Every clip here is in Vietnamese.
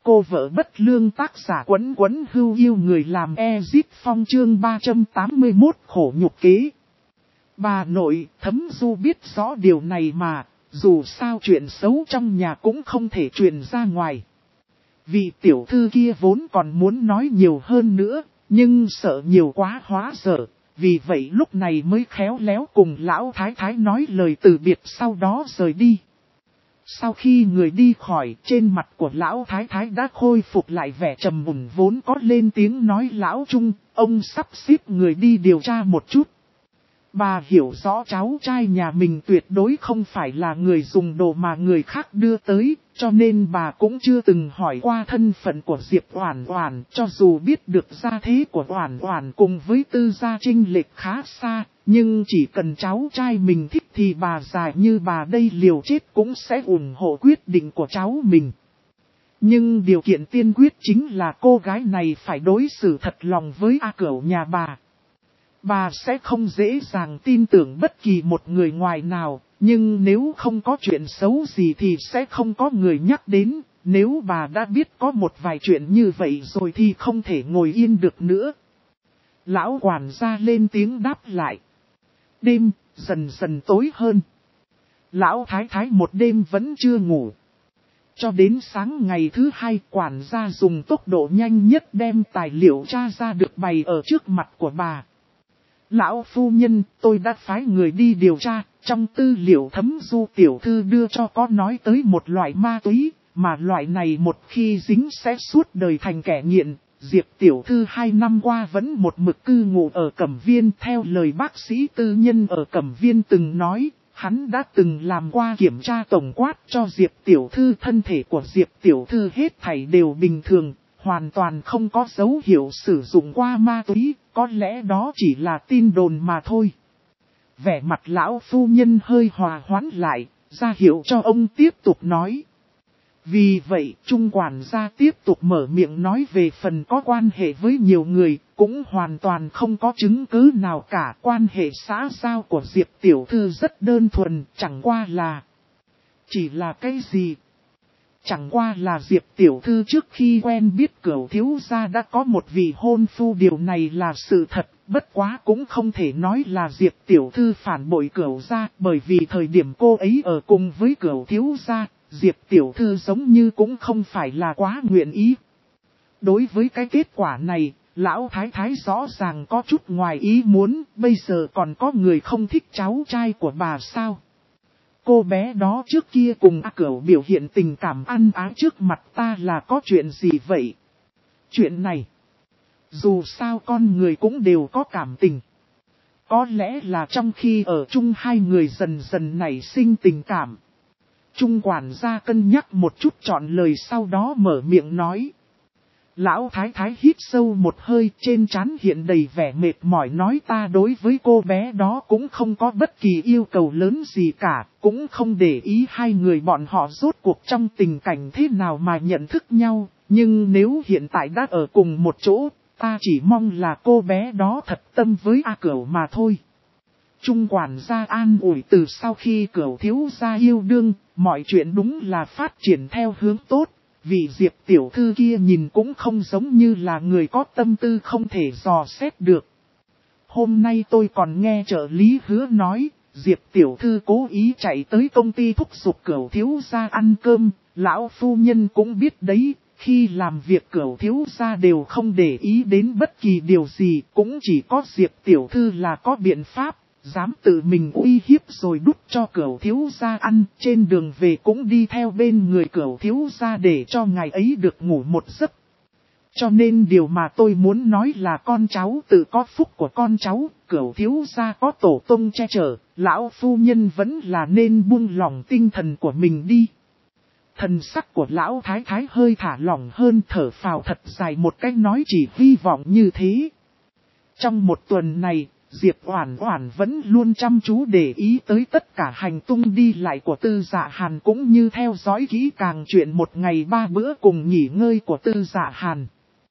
cô vợ bất lương, tác giả Quấn Quấn Hưu Yêu người làm Ezip Phong, chương 381 khổ nhục kế. Bà nội, Thấm Du biết rõ điều này mà, dù sao chuyện xấu trong nhà cũng không thể truyền ra ngoài. Vị tiểu thư kia vốn còn muốn nói nhiều hơn nữa, nhưng sợ nhiều quá hóa dở, vì vậy lúc này mới khéo léo cùng lão thái thái nói lời từ biệt, sau đó rời đi. Sau khi người đi khỏi, trên mặt của lão thái thái đã khôi phục lại vẻ trầm mùn vốn có, lên tiếng nói: lão Trung, ông sắp xếp người đi điều tra một chút. Bà hiểu rõ cháu trai nhà mình tuyệt đối không phải là người dùng đồ mà người khác đưa tới, cho nên bà cũng chưa từng hỏi qua thân phận của Diệp Oản Oản, cho dù biết được gia thế của Oản Oản cùng với Tư gia chênh lệch khá xa, nhưng chỉ cần cháu trai mình thích thì bà già như bà đây liều chết cũng sẽ ủng hộ quyết định của cháu mình. Nhưng điều kiện tiên quyết chính là cô gái này phải đối xử thật lòng với A Cửu nhà bà. Bà sẽ không dễ dàng tin tưởng bất kỳ một người ngoài nào, nhưng nếu không có chuyện xấu gì thì sẽ không có người nhắc đến. Nếu bà đã biết có một vài chuyện như vậy rồi thì không thể ngồi yên được nữa. Lão quản gia lên tiếng đáp lại. Đêm dần dần tối hơn. Lão thái thái một đêm vẫn chưa ngủ. Cho đến sáng ngày thứ hai, quản gia dùng tốc độ nhanh nhất đem tài liệu tra ra được bày ở trước mặt của bà. Lão phu nhân, tôi đã phái người đi điều tra, trong tư liệu Thấm Du tiểu thư đưa cho có nói tới một loại ma túy, mà loại này một khi dính sẽ suốt đời thành kẻ nghiện. Diệp tiểu thư 2 năm qua vẫn một mực cư ngụ ở Cẩm Viên, theo lời bác sĩ tư nhân ở Cẩm Viên từng nói, hắn đã từng làm qua kiểm tra tổng quát cho Diệp tiểu thư, thân thể của Diệp tiểu thư hết thảy đều bình thường, hoàn toàn không có dấu hiệu sử dụng qua ma túy, có lẽ đó chỉ là tin đồn mà thôi. Vẻ mặt lão phu nhân hơi hòa hoãn lại, ra hiệu cho ông tiếp tục nói. Vì vậy, Trung quản gia tiếp tục mở miệng nói về phần có quan hệ với nhiều người, cũng hoàn toàn không có chứng cứ nào cả. Quan hệ xã giao của Diệp tiểu thư rất đơn thuần, chẳng qua là... Chỉ là cái gì? Chẳng qua là Diệp tiểu thư trước khi quen biết Cửu thiếu gia đã có một vị hôn phu, điều này là sự thật, bất quá cũng không thể nói là Diệp tiểu thư phản bội Cửu gia, bởi vì thời điểm cô ấy ở cùng với Cửu thiếu gia, Diệp tiểu thư giống như cũng không phải là quá nguyện ý. Đối với cái kết quả này, lão thái thái rõ ràng có chút ngoài ý muốn, bây giờ còn có người không thích cháu trai của bà sao? Cô bé đó trước kia cùng A Cửu biểu hiện tình cảm ăn ái trước mặt ta là có chuyện gì vậy? Chuyện này, dù sao con người cũng đều có cảm tình. Có lẽ là trong khi ở chung hai người dần dần nảy sinh tình cảm. Trung quản gia cân nhắc một chút chọn lời, sau đó mở miệng nói. Lão thái thái hít sâu một hơi, trên trán hiện đầy vẻ mệt mỏi, nói ta đối với cô bé đó cũng không có bất kỳ yêu cầu lớn gì cả, cũng không để ý hai người bọn họ rốt cuộc trong tình cảnh thế nào mà nhận thức nhau, nhưng nếu hiện tại đã ở cùng một chỗ, ta chỉ mong là cô bé đó thật tâm với A Cửu mà thôi. Trung quản gia an ủi, từ sau khi Cửu thiếu gia yêu đương, mọi chuyện đúng là phát triển theo hướng tốt. Vì Diệp tiểu thư kia nhìn cũng không giống như là người có tâm tư không thể dò xét được. Hôm nay tôi còn nghe trợ lý Hứa nói, Diệp tiểu thư cố ý chạy tới công ty thúc giục Cửu thiếu gia ăn cơm, lão phu nhân cũng biết đấy, khi làm việc Cửu thiếu gia đều không để ý đến bất kỳ điều gì, cũng chỉ có Diệp tiểu thư là có biện pháp. Dám tự mình uy hiếp rồi đút cho Cửu thiếu gia ăn, trên đường về cũng đi theo bên người Cửu thiếu gia để cho ngài ấy được ngủ một giấc. Cho nên điều mà tôi muốn nói là con cháu tự có phúc của con cháu, Cửu thiếu gia có tổ tông che chở, lão phu nhân vẫn là nên buông lỏng tinh thần của mình đi. Thần sắc của lão thái thái hơi thả lỏng hơn, thở phào thật dài một cách, nói chỉ hy vọng như thế. Trong một tuần này, Diệp Oản Oản vẫn luôn chăm chú để ý tới tất cả hành tung đi lại của Tư Dạ Hàn, cũng như theo dõi kỹ càng chuyện một ngày 3 bữa cùng nghỉ ngơi của Tư Dạ Hàn.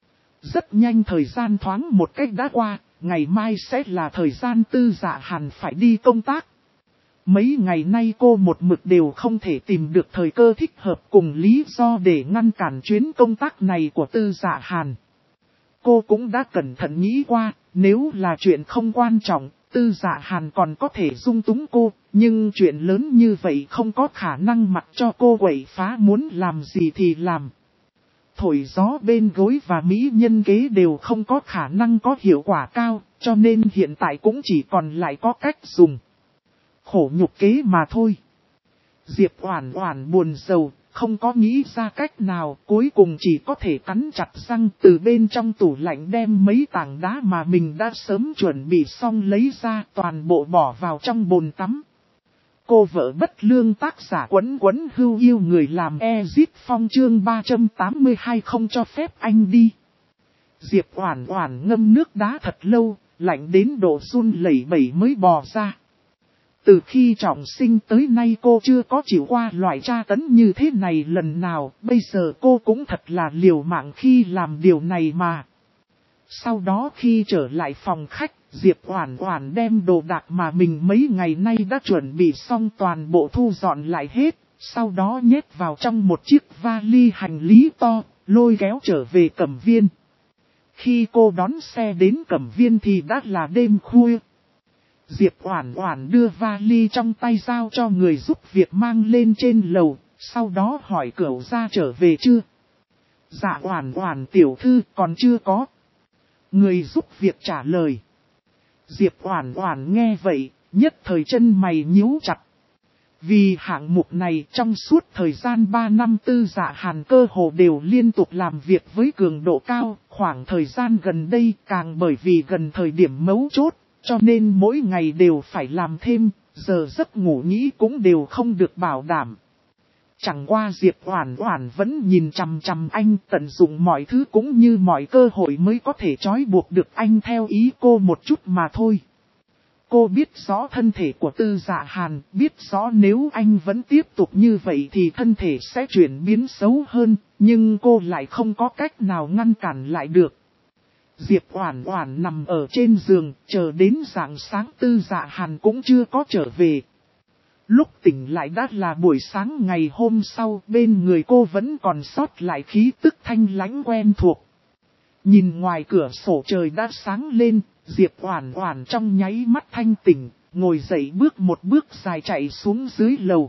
Rất nhanh thời gian thoáng một cách đã qua, ngày mai sẽ là thời gian Tư Dạ Hàn phải đi công tác. Mấy ngày nay cô một mực đều không thể tìm được thời cơ thích hợp cùng lý do để ngăn cản chuyến công tác này của Tư Dạ Hàn. Cô cũng đã cẩn thận nghĩ qua, nếu là chuyện không quan trọng, Tư Dạ Hàn còn có thể dung túng cô, nhưng chuyện lớn như vậy không có khả năng mặc cho cô quậy phá, muốn làm gì thì làm. Thổi gió bên gối và mỹ nhân kế đều không có khả năng có hiệu quả cao, cho nên hiện tại cũng chỉ còn lại có cách dùng khổ nhục kế mà thôi. Diệp Oản Oản buồn rầu, không có nghĩ ra cách nào, cuối cùng chỉ có thể cắn chặt răng từ bên trong tủ lạnh đem mấy tảng đá mà mình đã sớm chuẩn bị xong lấy ra, toàn bộ bỏ vào trong bồn tắm. Cô vợ bất lương tác giả Quấn Quấn Hưu yêu người làm Ezit Phong chương 382 không cho phép anh đi. Diệp Oản Oản ngâm nước đá thật lâu, lạnh đến độ run lẩy bẩy mới bò ra. Từ khi trọng sinh tới nay cô chưa có chịu qua loại tra tấn như thế này lần nào, bây giờ cô cũng thật là liều mạng khi làm điều này mà. Sau đó khi trở lại phòng khách, Diệp Oản Oản đem đồ đạc mà mình mấy ngày nay đã chuẩn bị xong toàn bộ thu dọn lại hết, sau đó nhét vào trong một chiếc vali hành lý to, lôi kéo trở về Cẩm Viên. Khi cô đón xe đến Cẩm Viên thì đã là đêm khuya. Diệp Oản Oản đưa vali trong tay giao cho người giúp việc mang lên trên lầu, sau đó hỏi Cửu Gia trở về chưa? Dạ Oản Oản tiểu thư còn chưa có. Người giúp việc trả lời. Diệp Oản Oản nghe vậy, nhất thời chân mày nhíu chặt. Vì hạng mục này trong suốt thời gian 3 năm Tư Dạ Hàn cơ hồ đều liên tục làm việc với cường độ cao, khoảng thời gian gần đây càng bởi vì gần thời điểm mấu chốt, cho nên mỗi ngày đều phải làm thêm, giờ giấc ngủ nghỉ cũng đều không được bảo đảm. Chẳng qua Diệp Oản Oản vẫn nhìn chằm chằm anh, tận dụng mọi thứ cũng như mọi cơ hội mới có thể trói buộc được anh theo ý cô một chút mà thôi. Cô biết rõ thân thể của Tư Dạ Hàn, biết rõ nếu anh vẫn tiếp tục như vậy thì thân thể sẽ chuyển biến xấu hơn, nhưng cô lại không có cách nào ngăn cản lại được. Diệp Oản Oản nằm ở trên giường, chờ đến rạng sáng Tư Dạ Hàn cũng chưa có trở về. Lúc tỉnh lại đã là buổi sáng ngày hôm sau, bên người cô vẫn còn sót lại khí tức thanh lãnh quen thuộc. Nhìn ngoài cửa sổ trời đã sáng lên, Diệp Oản Oản trong nháy mắt thanh tỉnh, ngồi dậy bước một bước dài chạy xuống dưới lầu.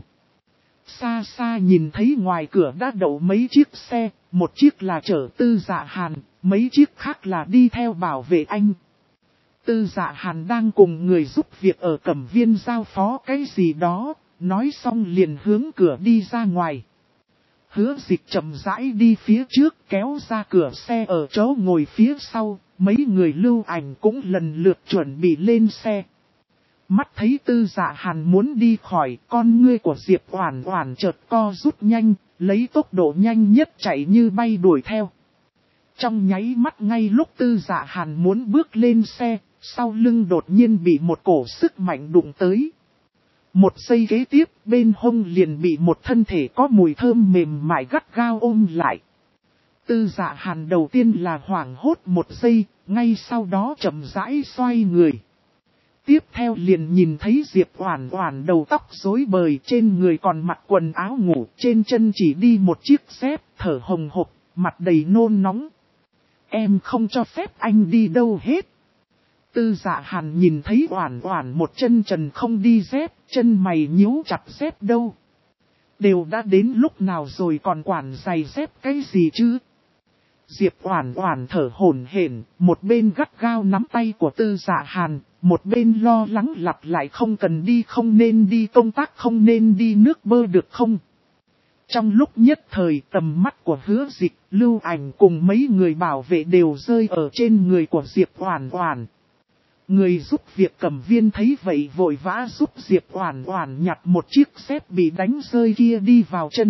Xa xa nhìn thấy ngoài cửa đã đậu mấy chiếc xe, một chiếc là chở Tư Dạ Hàn, mấy chiếc khác là đi theo bảo vệ anh. Tư Dạ Hàn đang cùng người giúp việc ở Cẩm Viên giao phó cái gì đó, nói xong liền hướng cửa đi ra ngoài. Hứa Dịch chậm rãi đi phía trước kéo ra cửa xe ở chỗ ngồi phía sau, mấy người Lưu Ảnh cũng lần lượt chuẩn bị lên xe. Mắt thấy Tư Dạ Hàn muốn đi khỏi, con ngươi của Diệp Oản Oản chợt co rút nhanh, lấy tốc độ nhanh nhất chạy như bay đuổi theo. Trong nháy mắt ngay lúc Tư Dạ Hàn muốn bước lên xe, sau lưng đột nhiên bị một cổ sức mạnh đụng tới. Một giây kế tiếp, bên hông liền bị một thân thể có mùi thơm mềm mại gắt gao ôm lại. Tư Dạ Hàn đầu tiên là hoảng hốt một giây, ngay sau đó chậm rãi xoay người. Tiếp theo liền nhìn thấy Diệp Oản Oản đầu tóc rối bời, trên người còn mặc quần áo ngủ, trên chân chỉ đi một chiếc dép, thở hồng hộc, mặt đầy nôn nóng. Em không cho phép anh đi đâu hết. Tư Dạ Hàn nhìn thấy Oản Oản một chân trần không đi dép, chân mày nhíu chặt, dép đâu? Đều đã đến lúc nào rồi còn quản giày dép cái gì chứ? Diệp Oản Oản thở hổn hển, một bên gắt gao nắm tay của Tư Dạ Hàn, một bên lo lắng lặp lại không cần đi, không nên đi công tác, không nên đi nước bơ được không? Trong lúc nhất thời tầm mắt của Hứa Dịch, Lưu Ảnh cùng mấy người bảo vệ đều rơi ở trên người của Diệp Oản Oản. Người giúp việc Cẩm Viên thấy vậy vội vã giúp Diệp Oản Oản nhặt một chiếc dép bị đánh rơi kia đi vào chân.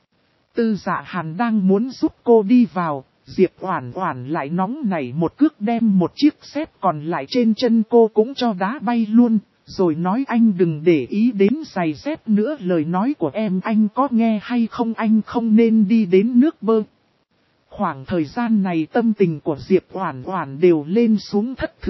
Tư Dạ Hàn đang muốn giúp cô đi vào, Diệp Oản Oản lại nóng nảy một cước đem một chiếc dép còn lại trên chân cô cũng cho đá bay luôn, rồi nói anh đừng để ý đến giày dép nữa, lời nói của em anh có nghe hay không, anh không nên đi đến nước bơ. Khoảng thời gian này tâm tình của Diệp Oản Oản đều lên xuống thất thường,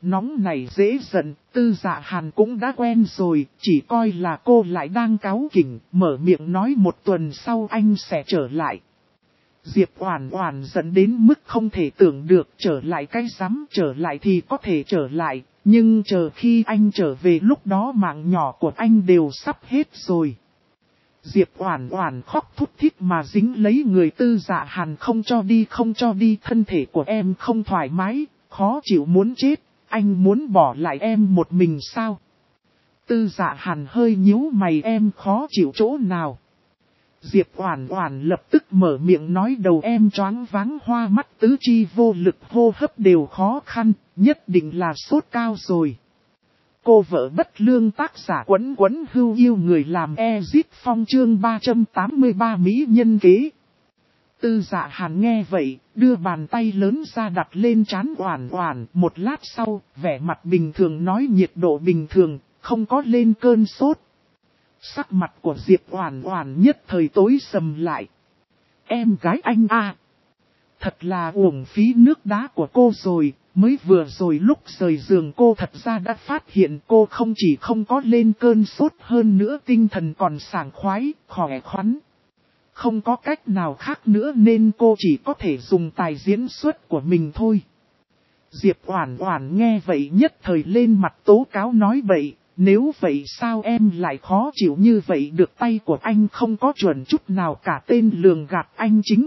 nóng này dễ giận, Tư Dạ Hàn cũng đã quen rồi, chỉ coi là cô lại đang cáu kỉnh, mở miệng nói 1 tuần sau anh sẽ trở lại. Diệp Oản Oản giận đến mức không thể tưởng được, trở lại cái rắm, trở lại thì có thể trở lại, nhưng chờ khi anh trở về lúc đó mạng nhỏ của anh đều sắp hết rồi. Diệp Oản Oản khóc thút thít mà dính lấy người Tư Dạ Hàn không cho đi, thân thể của em không thoải mái, khó chịu muốn chết, anh muốn bỏ lại em một mình sao? Tư Dạ Hàn hơi nhíu mày, em khó chịu chỗ nào? Diệp Oản Oản lập tức mở miệng nói đầu em choáng váng hoa mắt tứ chi vô lực, hô hấp đều khó khăn, nhất định là sốt cao rồi. Cô vợ bất lương tác giả Quấn Quấn Hưu yêu người làm Ezit Phong chương 383 mỹ nhân kế. Tư Dạ Hàn nghe vậy, đưa bàn tay lớn ra đặt lên trán Oản Oản, một lát sau, vẻ mặt bình thường nói nhiệt độ bình thường, không có lên cơn sốt. Sắc mặt của Diệp Oản Oản nhất thời tối sầm lại. Em gái anh à! Thật là uổng phí nước đá của cô rồi, mới vừa rồi lúc rời giường cô thật ra đã phát hiện cô không chỉ không có lên cơn sốt, hơn nữa tinh thần còn sảng khoái, khỏe khoắn. Không có cách nào khác nữa nên cô chỉ có thể dùng tài diễn xuất của mình thôi. Diệp Oản Oản nghe vậy nhất thời lên mặt tố cáo nói bậy. Nếu vậy sao em lại khó chịu như vậy được, tay của anh không có chuẩn chút nào cả, tên lường gạt anh chính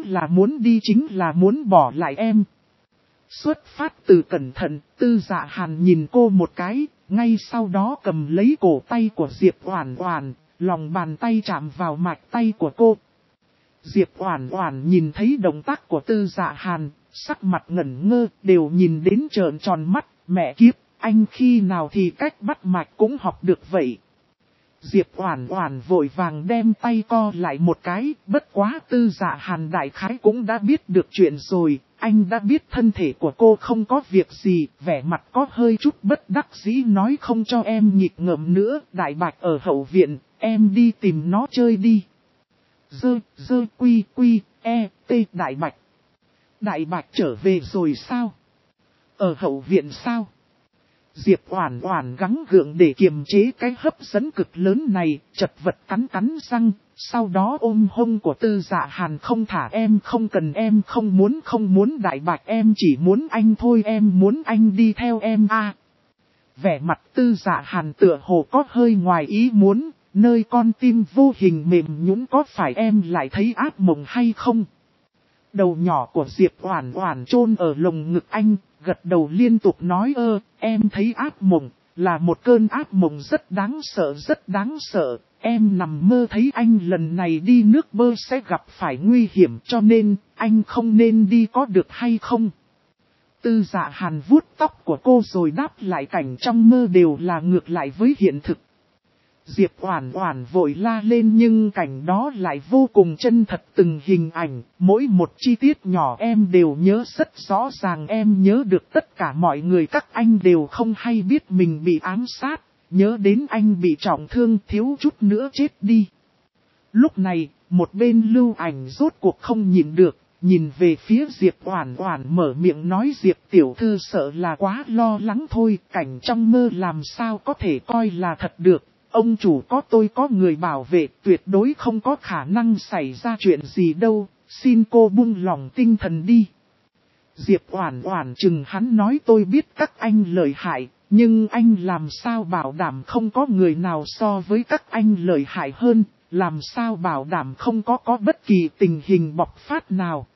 là muốn bỏ lại em. Xuất phát từ cẩn thận, Tư Dạ Hàn nhìn cô một cái, ngay sau đó cầm lấy cổ tay của Diệp Oản Oản, lòng bàn tay chạm vào mạch tay của cô. Diệp Oản Oản nhìn thấy động tác của Tư Dạ Hàn, sắc mặt ngẩn ngơ, đều nhìn đến trợn tròn mắt, mẹ kiếp. Anh khi nào thì cách bắt mạch cũng học được vậy. Diệp Oản Oản vội vàng đem tay co lại một cái, bất quá Tư Dạ Hàn đại khái cũng đã biết được chuyện rồi, anh đã biết thân thể của cô không có việc gì, vẻ mặt có hơi chút bất đắc dĩ nói không cho em nghịch ngợm nữa, Đại Bạch ở hậu viện, em đi tìm nó chơi đi. Đại Bạch. Đại Bạch trở về rồi sao? Ở hậu viện sao? Diệp Oản Oản gắng gượng để kiềm chế cái hấp dẫn cực lớn này, chật vật cắn răng, sau đó ôm hông của Tư Dạ Hàn không thả, em không cần, em không muốn Đại Bạch, em chỉ muốn anh thôi, em muốn anh đi theo em a. Vẻ mặt Tư Dạ Hàn tựa hồ có hơi ngoài ý muốn, nơi con tim vô hình mềm nhũn, có phải em lại thấy ác mộng hay không? Đầu nhỏ của Diệp Oản Oản chôn ở lồng ngực anh, gật đầu liên tục nói em thấy ác mộng, là một cơn ác mộng rất đáng sợ, em nằm mơ thấy anh lần này đi nước bơi sẽ gặp phải nguy hiểm, cho nên, anh không nên đi có được hay không? Tư Dạ Hàn vuốt tóc của cô rồi đáp lại, cảnh trong mơ đều là ngược lại với hiện thực. Diệp Oản Oản vội la lên, nhưng cảnh đó lại vô cùng chân thật, từng hình ảnh, mỗi một chi tiết nhỏ em đều nhớ rất rõ ràng, em nhớ được tất cả mọi người, các anh đều không hay biết mình bị ám sát, nhớ đến anh bị trọng thương thiếu chút nữa chết đi. Lúc này, một bên Lưu Ảnh rốt cuộc không nhịn được, nhìn về phía Diệp Oản Oản mở miệng nói, Diệp tiểu thư sợ là quá lo lắng thôi, cảnh trong mơ làm sao có thể coi là thật được. Ông chủ có tôi có người bảo vệ, tuyệt đối không có khả năng xảy ra chuyện gì đâu, xin cô buông lòng tinh thần đi. Diệp Oản Oản chừng hắn nói, tôi biết các anh lợi hại, nhưng anh làm sao bảo đảm không có người nào so với các anh lợi hại hơn, làm sao bảo đảm không có bất kỳ tình hình bộc phát nào.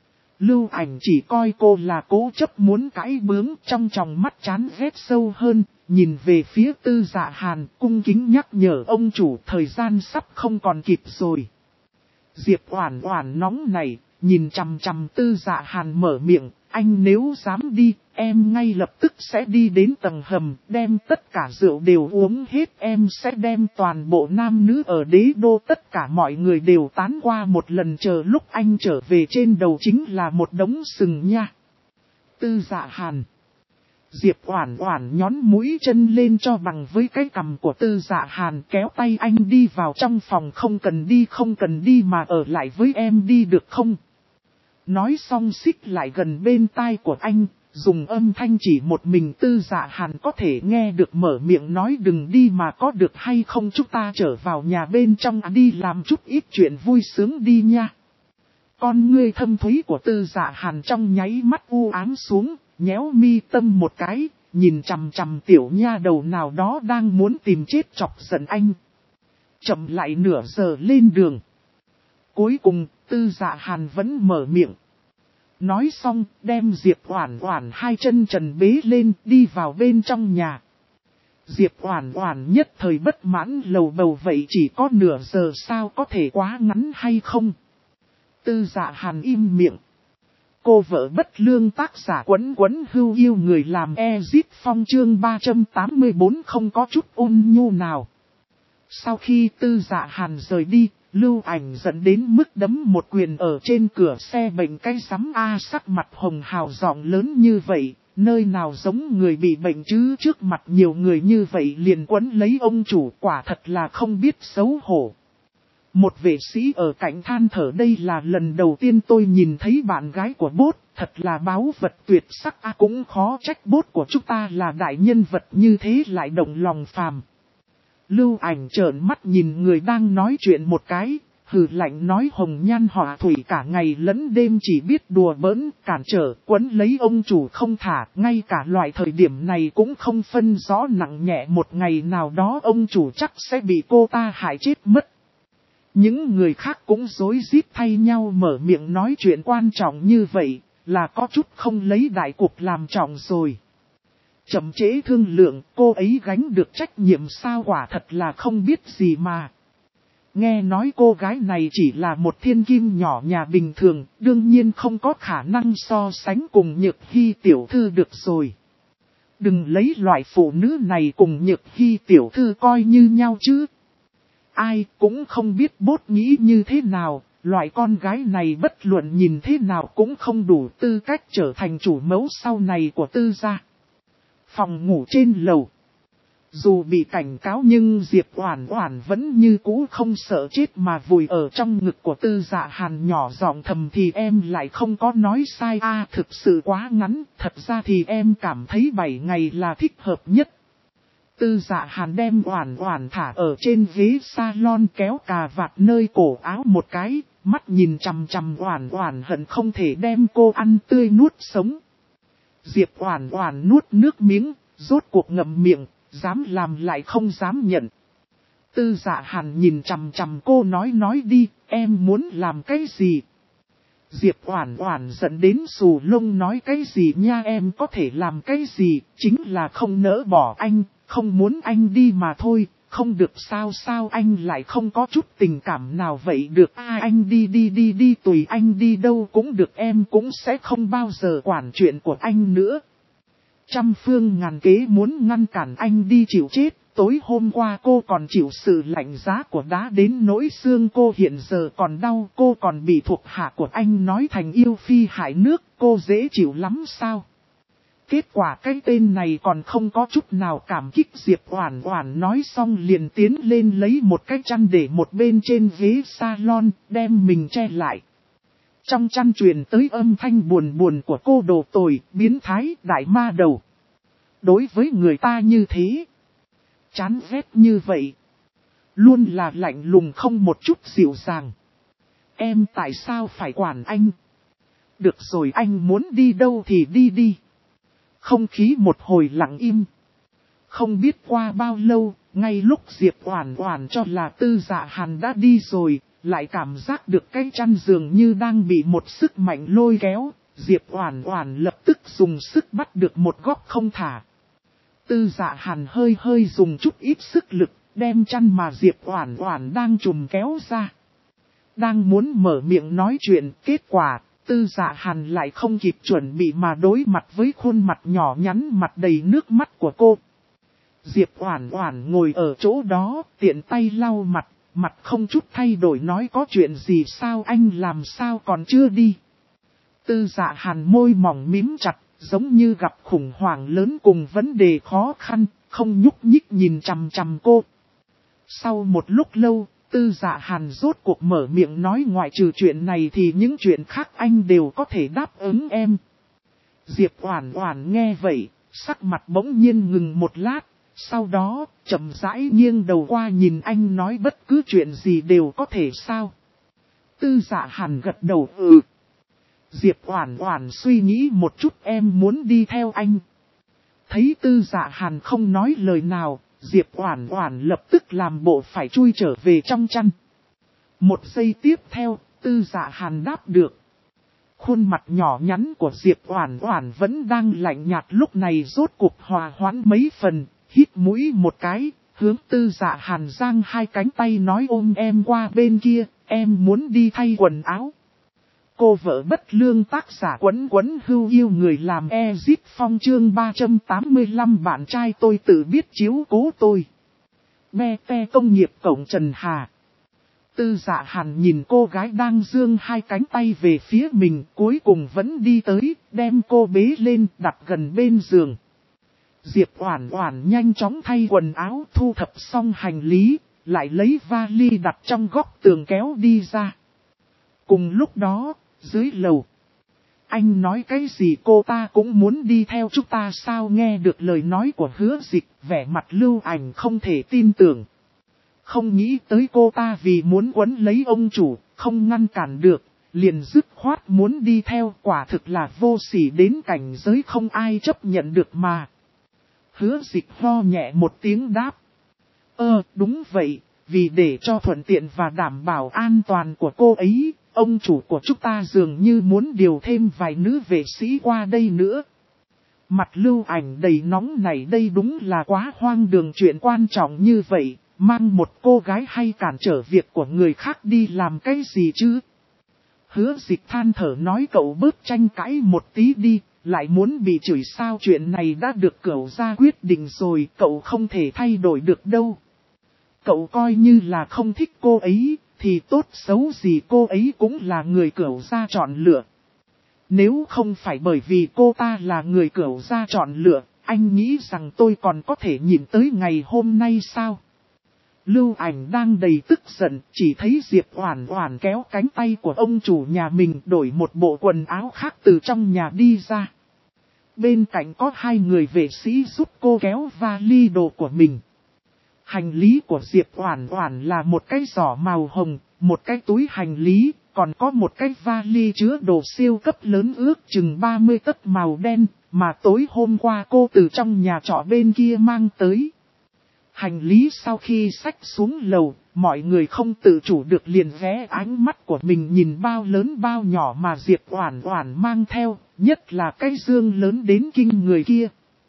Lưu Ảnh chỉ coi cô là cố chấp muốn cãi bướng, trong tròng mắt chán ghét sâu hơn, nhìn về phía Tư Dạ Hàn, cung kính nhắc nhở ông chủ, thời gian sắp không còn kịp rồi. Diệp Oản Oản nóng này, nhìn chằm chằm Tư Dạ Hàn mở miệng, anh nếu dám đi, em ngay lập tức sẽ đi đến tầng hầm, đem tất cả rượu đều uống hết, em sẽ đem toàn bộ nam nữ ở đế đô tất cả mọi người đều tán qua một lần, chờ lúc anh trở về trên đầu chính là một đống sừng nha. Tư Dạ Hàn. Diệp Oản Oản nhón mũi chân lên cho bằng với cái cằm của Tư Dạ Hàn, kéo tay anh đi vào trong phòng, không cần đi mà ở lại với em đi được không? Nói xong xích lại gần bên tai của anh, dùng âm thanh chỉ một mình Tư Dạ Hàn có thể nghe được mở miệng nói đừng đi mà có được hay không chúng ta trở vào nhà bên trong đi làm chút ít chuyện vui sướng đi nha. Con ngươi thâm thúy của Tư Dạ Hàn trong nháy mắt u ám xuống, nhéo mi tâm một cái, nhìn chằm chằm tiểu nha đầu nào đó đang muốn tìm chết chọc giận anh. Chậm lại nửa giờ lên đường. Cuối cùng, Tư Dạ Hàn vẫn mở miệng. Nói xong, đem Diệp Oản Oản hai chân trần bế lên, đi vào bên trong nhà. Diệp Oản Oản nhất thời bất mãn lầu bầu vậy chỉ có nửa giờ sao có thể quá ngắn hay không? Tư Dạ Hàn im miệng. Cô vợ bất lương tác giả Quấn Quấn Hưu yêu người làm Ezip Phong chương 384 không có chút ôn nhu nào. Sau khi Tư Dạ Hàn rời đi, Lưu Ảnh dẫn đến mức đấm một quyền ở trên cửa xe bệnh cái sắm sắc mặt hồng hào giọng lớn như vậy, nơi nào giống người bị bệnh chứ trước mặt nhiều người như vậy liền quấn lấy ông chủ quả thật là không biết xấu hổ. Một vệ sĩ ở cạnh than thở đây là lần đầu tiên tôi nhìn thấy bạn gái của bốt, thật là báu vật tuyệt sắc cũng khó trách bốt của chúng ta là đại nhân vật như thế lại động lòng phàm. Lưu Ảnh trợn mắt nhìn người đang nói chuyện một cái, hừ lạnh nói hồng nhan họa thủy cả ngày lẫn đêm chỉ biết đùa bỡn, cản trở, quấn lấy ông chủ không thả, ngay cả loại thời điểm này cũng không phân rõ nặng nhẹ một ngày nào đó ông chủ chắc sẽ bị cô ta hại chết mất. Những người khác cũng rối rít thay nhau mở miệng nói chuyện quan trọng như vậy, là có chút không lấy đại cục làm trọng rồi. Chậm trễ thương lượng, cô ấy gánh được trách nhiệm sao quả thật là không biết gì mà. Nghe nói cô gái này chỉ là một thiên kim nhỏ nhà bình thường, đương nhiên không có khả năng so sánh cùng Nhược Hy tiểu thư được rồi. Đừng lấy loại phụ nữ này cùng Nhược Hy tiểu thư coi như nhau chứ. Ai cũng không biết bốt nghĩ như thế nào, loại con gái này bất luận nhìn thế nào cũng không đủ tư cách trở thành chủ mẫu sau này của Tư gia. Phòng ngủ trên lầu. Dù bị cảnh cáo nhưng Diệp Oản Oản vẫn như cũ không sợ chết mà vùi ở trong ngực của Tư Dạ Hàn nhỏ giọng thầm thì em lại không có nói sai thực sự quá ngắn, thật ra thì em cảm thấy 7 ngày là thích hợp nhất. Tư Dạ Hàn đem Oản Oản thả ở trên ghế salon kéo cà vạt nơi cổ áo một cái, mắt nhìn chằm chằm Oản Oản hận không thể đem cô ăn tươi nuốt sống. Diệp Oản Oản nuốt nước miếng, rốt cuộc ngậm miệng, dám làm lại không dám nhận. Tư Dạ Hàn nhìn chằm chằm cô nói đi, em muốn làm cái gì? Diệp Oản Oản giận đến xù lông nói cái gì nha em có thể làm cái gì, chính là không nỡ bỏ anh, không muốn anh đi mà thôi, không được sao anh lại không có chút tình cảm nào vậy được anh đi tùy anh đi đâu cũng được em cũng sẽ không bao giờ quản chuyện của anh nữa. Trăm phương ngàn kế muốn ngăn cản anh đi chịu chết, tối hôm qua cô còn chịu sự lạnh giá của đá đến nỗi xương cô hiện giờ còn đau, cô còn bị thuộc hạ của anh nói thành yêu phi hại nước, cô dễ chịu lắm sao? Kết quả cái tên này còn không có chút nào cảm kích Diệp Oản Oản nói xong liền tiến lên lấy một cái chăn để một bên trên ghế salon, đem mình che lại. Trong chăn truyền tới âm thanh buồn buồn của cô đồ tồi, biến thái, đại ma đầu. Đối với người ta như thế, chán ghét như vậy, luôn là lạnh lùng không một chút dịu dàng. Em tại sao phải quản anh? Được rồi anh muốn đi đâu thì đi. Không khí một hồi lặng im. Không biết qua bao lâu, ngay lúc Diệp Oản Oản cho là Tư Dạ Hàn đã đi rồi, lại cảm giác được cái chăn giường như đang bị một sức mạnh lôi kéo, Diệp Oản Oản lập tức dùng sức bắt được một góc không thả. Tư Dạ Hàn hơi dùng chút ít sức lực, đem chăn mà Diệp Oản Oản đang trùm kéo ra. Đang muốn mở miệng nói chuyện, kết quả, Tư Dạ Hàn lại không kịp chuẩn bị mà đối mặt với khuôn mặt nhỏ nhắn mặt đầy nước mắt của cô. Diệp Oản Oản ngồi ở chỗ đó, tiện tay lau mặt, mặt không chút thay đổi nói có chuyện gì sao anh làm sao còn chưa đi. Tư Dạ Hàn môi mỏng mím chặt, giống như gặp khủng hoảng lớn cùng vấn đề khó khăn, không nhúc nhích nhìn chằm chằm cô. Sau một lúc lâu, Tư Dạ Hàn rốt cuộc mở miệng nói ngoại trừ chuyện này thì những chuyện khác anh đều có thể đáp ứng em. Diệp Oản Oản nghe vậy, sắc mặt bỗng nhiên ngừng một lát, sau đó, chậm rãi nghiêng đầu qua nhìn anh nói bất cứ chuyện gì đều có thể sao. Tư Dạ Hàn gật đầu ừ. Diệp Oản Oản suy nghĩ một chút em muốn đi theo anh. Thấy Tư Dạ Hàn không nói lời nào, Diệp Oản Oản lập tức làm bộ phải chui trở về trong chăn. Một giây tiếp theo, Tư Dạ Hàn đáp được. Khuôn mặt nhỏ nhắn của Diệp Oản Oản vẫn đang lạnh nhạt lúc này rốt cuộc hòa hoãn mấy phần, hít mũi một cái, hướng Tư Dạ Hàn giang hai cánh tay nói ôm em qua bên kia, em muốn đi thay quần áo. Cô vợ bất lương tác giả Quấn Quấn Hưu yêu người làm Ezit Phong chương 385 bạn trai tôi tự biết chiếu cố tôi. Me te công nghiệp cổng Trần Hà. Tư Dạ Hàn nhìn cô gái đang giương hai cánh tay về phía mình, cuối cùng vẫn đi tới, đem cô bế lên đặt gần bên giường. Diệp Oản Oản nhanh chóng thay quần áo thu thập xong hành lý, lại lấy vali đặt trong góc tường kéo đi ra. Cùng lúc đó, dưới lầu. Anh nói cái gì cô ta cũng muốn đi theo chúng ta sao nghe được lời nói của Hứa Dịch, vẻ mặt Lưu Ảnh không thể tin tưởng. Không nghĩ tới cô ta vì muốn quấn lấy ông chủ, không ngăn cản được, liền dứt khoát muốn đi theo quả thực là vô sỉ đến cảnh giới không ai chấp nhận được mà. Hứa Dịch ho nhẹ một tiếng đáp. Đúng vậy, vì để cho thuận tiện và đảm bảo an toàn của cô ấy, ông chủ của chúng ta dường như muốn điều thêm vài nữ vệ sĩ qua đây nữa. Mặt Lưu Ảnh đầy nóng này đây đúng là quá hoang đường chuyện quan trọng như vậy, mang một cô gái hay cản trở việc của người khác đi làm cái gì chứ? Hứa Dịch than thở nói cậu bớt tranh cãi một tí đi, lại muốn bị chửi sao chuyện này đã được cậu ra quyết định rồi, cậu không thể thay đổi được đâu. Cậu coi như là không thích cô ấy, thì tốt xấu gì cô ấy cũng là người cậu ra chọn lựa. Nếu không phải bởi vì cô ta là người cậu ra chọn lựa, anh nghĩ rằng tôi còn có thể nhìn tới ngày hôm nay sao? Lưu Ảnh đang đầy tức giận, chỉ thấy Diệp Oản Oản kéo cánh tay của ông chủ nhà mình đổi một bộ quần áo khác từ trong nhà đi ra. Bên cạnh có hai người vệ sĩ giúp cô kéo vali đồ của mình. Hành lý của Diệp Oản Oản là một cái giỏ màu hồng, một cái túi hành lý, còn có một cái vali chứa đồ siêu cấp lớn ước chừng 30 tấc màu đen, mà tối hôm qua cô từ trong nhà trọ bên kia mang tới. Hành lý sau khi xách xuống lầu, mọi người không tự chủ được liền ghé ánh mắt của mình nhìn bao lớn bao nhỏ mà Diệp Oản Oản mang theo, nhất là cái dương lớn đến kinh người kia.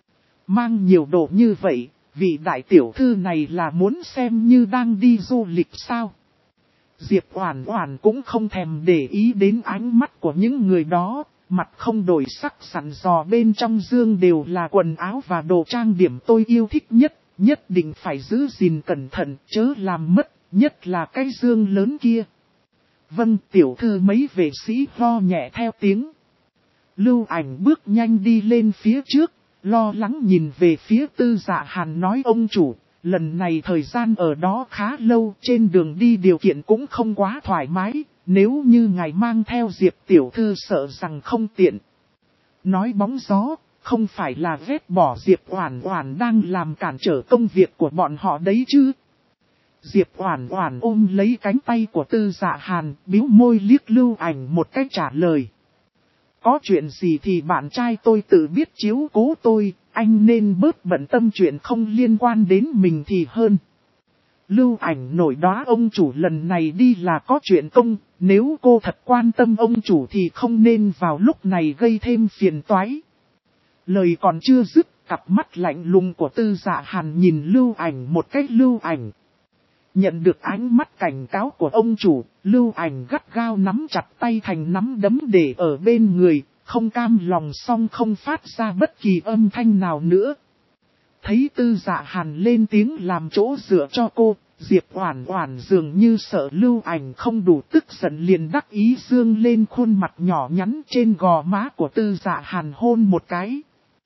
Mang nhiều đồ như vậy, vị đại tiểu thư này là muốn xem như đang đi du lịch sao? Diệp Oản Oản cũng không thèm để ý đến ánh mắt của những người đó, mặt không đổi sắc sẵn dò bên trong dương đều là quần áo và đồ trang điểm tôi yêu thích nhất, nhất định phải giữ gìn cẩn thận chớ làm mất, nhất là cái dương lớn kia. Vâng tiểu thư mấy vệ sĩ ho nhẹ theo tiếng. Lưu Ảnh bước nhanh đi lên phía trước, lo lắng nhìn về phía Tư Dạ Hàn nói ông chủ, lần này thời gian ở đó khá lâu, trên đường đi điều kiện cũng không quá thoải mái, nếu như ngài mang theo Diệp tiểu thư sợ rằng không tiện. Nói bóng gió, không phải là ghét bỏ Diệp Oản Oản đang làm cản trở công việc của bọn họ đấy chứ. Diệp Oản Oản ôm lấy cánh tay của Tư Dạ Hàn, bĩu môi liếc Lưu Ảnh một cách trả lời. Có chuyện gì thì bạn trai tôi tự biết chiếu cố tôi, anh nên bớt bận tâm chuyện không liên quan đến mình thì hơn. Lưu Ảnh nổi đoá ông chủ lần này đi là có chuyện công, nếu cô thật quan tâm ông chủ thì không nên vào lúc này gây thêm phiền toái. Lời còn chưa dứt, cặp mắt lạnh lùng của Tư Dạ Hàn nhìn Lưu Ảnh một cách. Lưu Ảnh nhận được ánh mắt cảnh cáo của ông chủ, Lưu Ảnh gắt gao nắm chặt tay thành nắm đấm để ở bên người, không cam lòng song không phát ra bất kỳ âm thanh nào nữa. Thấy Tư Dạ Hàn lên tiếng làm chỗ dựa cho cô, Diệp Oản Oản dường như sợ Lưu Ảnh không đủ tức giận liền đắc ý dương lên khuôn mặt nhỏ nhắn trên gò má của Tư Dạ Hàn hôn một cái.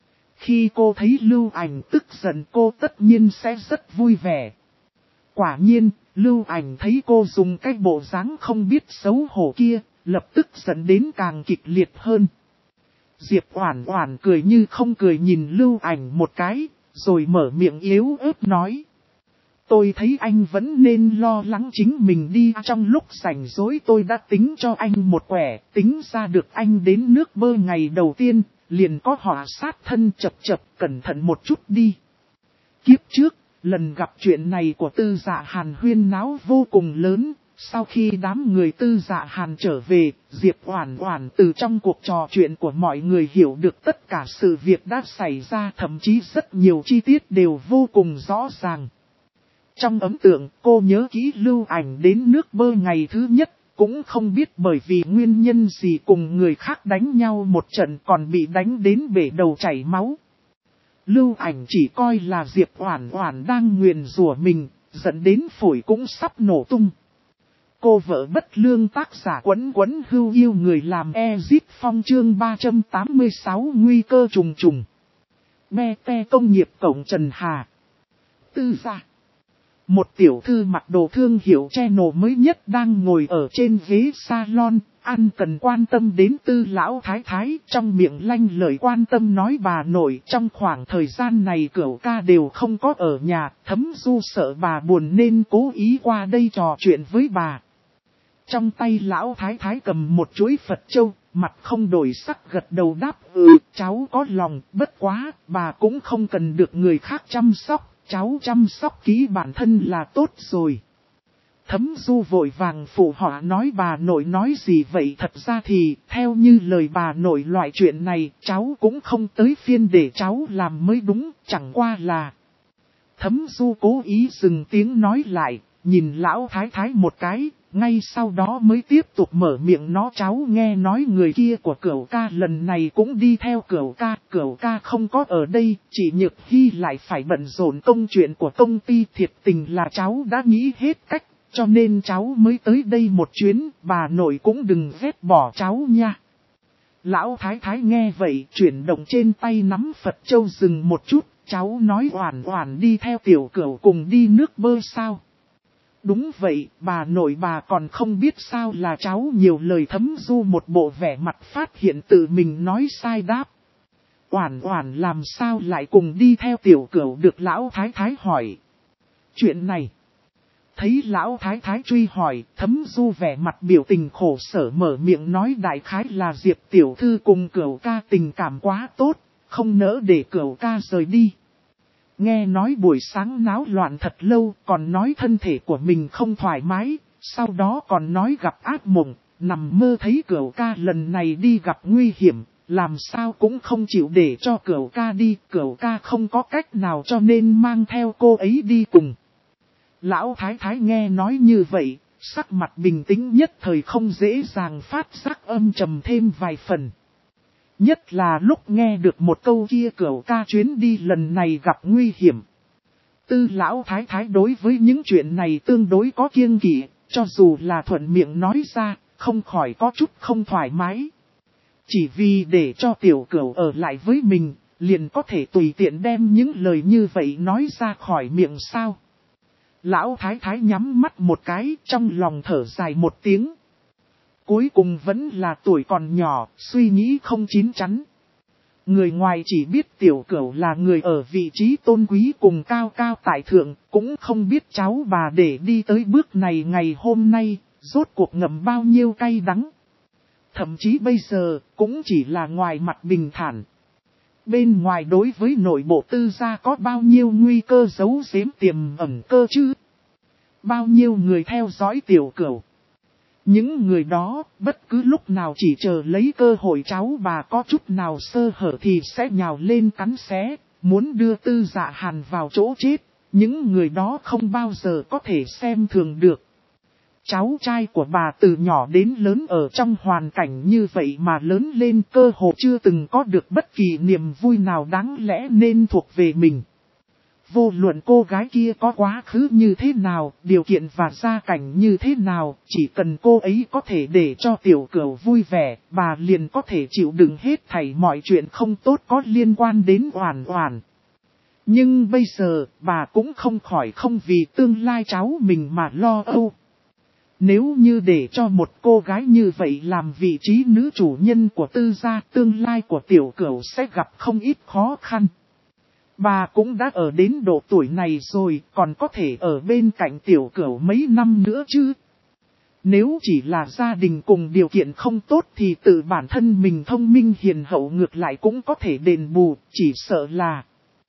Khi cô thấy Lưu Ảnh tức giận cô tất nhiên sẽ rất vui vẻ. Quả nhiên, Lưu Ảnh thấy cô dùng cái bộ dáng không biết xấu hổ kia, lập tức giận đến càng kịch liệt hơn. Diệp Oản Oản cười như không cười nhìn Lưu Ảnh một cái, rồi mở miệng yếu ớt nói. Tôi thấy anh vẫn nên lo lắng chính mình đi, trong lúc rảnh rỗi tôi đã tính cho anh một quẻ, tính ra được anh đến nước Bơ ngày đầu tiên, liền có họa sát thân, chập chập, cẩn thận một chút đi. Kiếp trước, lần gặp chuyện này của Tư Dạ Hàn huyên náo vô cùng lớn. Sau khi đám người Tư Dạ Hàn trở về, Diệp Oản Oản từ trong cuộc trò chuyện của mọi người hiểu được tất cả sự việc đã xảy ra, thậm chí rất nhiều chi tiết đều vô cùng rõ ràng. Trong ấn tượng, cô nhớ kỹ Lưu Ảnh đến nước Bơ ngày thứ nhất, cũng không biết bởi vì nguyên nhân gì cùng người khác đánh nhau một trận còn bị đánh đến bể đầu chảy máu. Lưu Ảnh chỉ coi là Diệp Oản Oản đang nguyền rủa mình, dẫn đến phổi cũng sắp nổ tung. Cô vợ bất lương tác giả Quấn Quấn Hưu yêu người làm Ezip Phong chương 386 nguy cơ trùng trùng. Me te công nghiệp cổng Trần Hà. Tư gia. Một tiểu thư mặc đồ thương hiệu channel mới nhất đang ngồi ở trên ghế salon, ăn cần quan tâm đến Tư lão thái thái, trong miệng lanh lời quan tâm nói bà nội trong khoảng thời gian này Cửu ca đều không có ở nhà, Thấm Du sợ bà buồn nên cố ý qua đây trò chuyện với bà. Trong tay lão thái thái cầm một chuỗi Phật châu, mặt không đổi sắc gật đầu đáp cháu có lòng, bất quá, bà cũng không cần được người khác chăm sóc, cháu chăm sóc kỹ bản thân là tốt rồi. Thấm Du vội vàng phụ họa nói bà nội nói gì vậy, thật ra thì, theo như lời bà nội loại chuyện này, cháu cũng không tới phiên để cháu làm mới đúng, chẳng qua là. Thấm Du cố ý dừng tiếng nói lại, nhìn lão thái thái một cái. Ngay sau đó mới tiếp tục mở miệng nó cháu nghe nói người kia của Cửu ca lần này cũng đi theo Cửu ca không có ở đây, chỉ Nhược Hy lại phải bận rộn công chuyện của công ty, thiệt tình là cháu đã nghĩ hết cách, cho nên cháu mới tới đây một chuyến, bà nội cũng đừng ghét bỏ cháu nha. Lão thái thái nghe vậy, chuyển động trên tay nắm Phật châu dừng một chút, cháu nói Oản Oản đi theo tiểu Cửu cùng đi nước Bơ sao? Đúng vậy, bà nội bà còn không biết sao là cháu nhiều lời. Thấm Du một bộ vẻ mặt phát hiện tự mình nói sai đáp. Oản Oản làm sao lại cùng đi theo tiểu Cửu được, lão thái thái hỏi. Chuyện này. Thấy lão thái thái truy hỏi, Thấm Du vẻ mặt biểu tình khổ sở mở miệng nói đại khái là Diệp tiểu thư cùng Cửu ca tình cảm quá tốt, không nỡ để Cửu ca rời đi. Nghe nói buổi sáng náo loạn thật lâu, còn nói thân thể của mình không thoải mái, sau đó còn nói gặp ác mộng, nằm mơ thấy Cửu ca lần này đi gặp nguy hiểm, làm sao cũng không chịu để cho Cửu ca đi, Cửu ca không có cách nào cho nên mang theo cô ấy đi cùng. Lão thái thái nghe nói như vậy, sắc mặt bình tĩnh nhất thời không dễ dàng phát giác âm trầm thêm vài phần. Nhất là lúc nghe được một câu kia Cửu ca chuyến đi lần này gặp nguy hiểm. Tư lão thái thái đối với những chuyện này tương đối có kiêng kỵ, cho dù là thuận miệng nói ra, không khỏi có chút không thoải mái. Chỉ vì để cho tiểu Cửu ở lại với mình, liền có thể tùy tiện đem những lời như vậy nói ra khỏi miệng sao. Lão thái thái nhắm mắt một cái, trong lòng thở dài một tiếng. Cuối cùng vẫn là tuổi còn nhỏ, suy nghĩ không chín chắn. Người ngoài chỉ biết tiểu Cửu là người ở vị trí tôn quý cùng cao cao tại thượng, cũng không biết cháu bà để đi tới bước này ngày hôm nay, rốt cuộc ngậm bao nhiêu cay đắng. Thậm chí bây giờ, cũng chỉ là ngoài mặt bình thản. Bên ngoài đối với nội bộ Tư gia có bao nhiêu nguy cơ giấu giếm tiềm ẩn cơ chứ? Bao nhiêu người theo dõi tiểu Cửu? Những người đó, bất cứ lúc nào chỉ chờ lấy cơ hội cháu bà có chút nào sơ hở thì sẽ nhào lên cắn xé, muốn đưa Tư Dạ Hàn vào chỗ chết. Những người đó không bao giờ có thể xem thường được. Cháu trai của bà từ nhỏ đến lớn ở trong hoàn cảnh như vậy mà lớn lên cơ hồ chưa từng có được bất kỳ niềm vui nào đáng lẽ nên thuộc về mình. Vô luận cô gái kia có quá khứ như thế nào, điều kiện và gia cảnh như thế nào, chỉ cần cô ấy có thể để cho tiểu Cửu vui vẻ, bà liền có thể chịu đựng hết thảy mọi chuyện không tốt có liên quan đến Oản Oản. Nhưng bây giờ, bà cũng không khỏi không vì tương lai cháu mình mà lo âu. Nếu như để cho một cô gái như vậy làm vị trí nữ chủ nhân của Tư gia, tương lai của tiểu cửu sẽ gặp không ít khó khăn. Bà cũng đã ở đến độ tuổi này rồi, còn có thể ở bên cạnh tiểu cửu mấy năm nữa chứ. Nếu chỉ là gia đình cùng điều kiện không tốt thì tự bản thân mình thông minh hiền hậu ngược lại cũng có thể đền bù, chỉ sợ là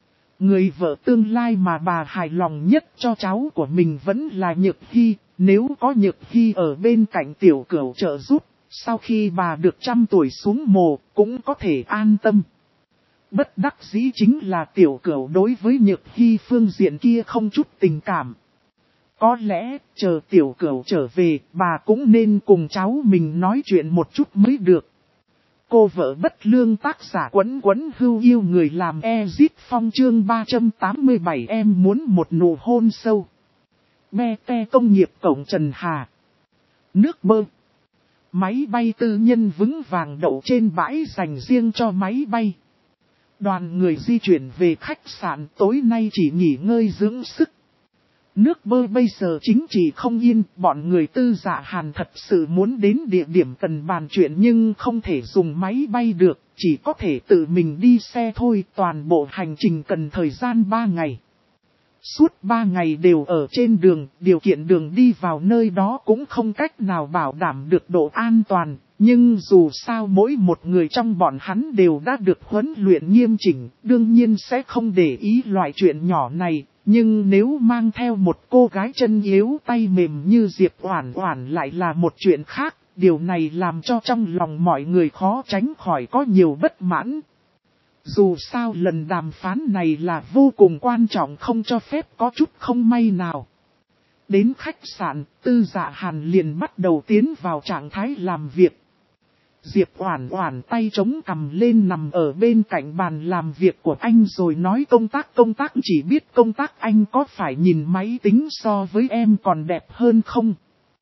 người vợ tương lai mà bà hài lòng nhất cho cháu của mình vẫn là Nhược Hy. Nếu có Nhược Hy ở bên cạnh tiểu cửu trợ giúp, sau khi bà được 100 tuổi xuống mồ cũng có thể an tâm. Bất đắc dĩ chính là tiểu cửu đối với Nhược Hy phương diện kia không chút tình cảm. Có lẽ, chờ tiểu cửu trở về, bà cũng nên cùng cháu mình nói chuyện một chút mới được. Cô vợ bất lương tác giả Quấn Quấn Hưu yêu người làm Ezit Phong chương 387 em muốn một nụ hôn sâu. Me te công nghiệp cổng Trần Hà. Nước bơ. Máy bay tư nhân vững vàng đậu trên bãi dành riêng cho máy bay. Đoàn người di chuyển về khách sạn tối nay chỉ nghỉ ngơi dưỡng sức. Nước bơ bây giờ chính trị không yên, bọn người Tư Dạ Hàn thật sự muốn đến địa điểm cần bàn chuyện nhưng không thể dùng máy bay được, chỉ có thể tự mình đi xe thôi, toàn bộ hành trình cần thời gian 3 ngày. Suốt 3 ngày đều ở trên đường, điều kiện đường đi vào nơi đó cũng không cách nào bảo đảm được độ an toàn, nhưng dù sao mỗi một người trong bọn hắn đều đã được huấn luyện nghiêm chỉnh, đương nhiên sẽ không để ý loại chuyện nhỏ này. Nhưng nếu mang theo một cô gái chân yếu tay mềm như Diệp Oản Oản lại là một chuyện khác, điều này làm cho trong lòng mọi người khó tránh khỏi có nhiều bất mãn. Dù sao lần đàm phán này là vô cùng quan trọng không cho phép có chút không may nào. Đến khách sạn, Tư Dạ Hàn liền bắt đầu tiến vào trạng thái làm việc. Diệp Oản Oản tay chống cằm lên nằm ở bên cạnh bàn làm việc của anh rồi nói công tác chỉ biết công tác anh có phải nhìn máy tính so với em còn đẹp hơn không?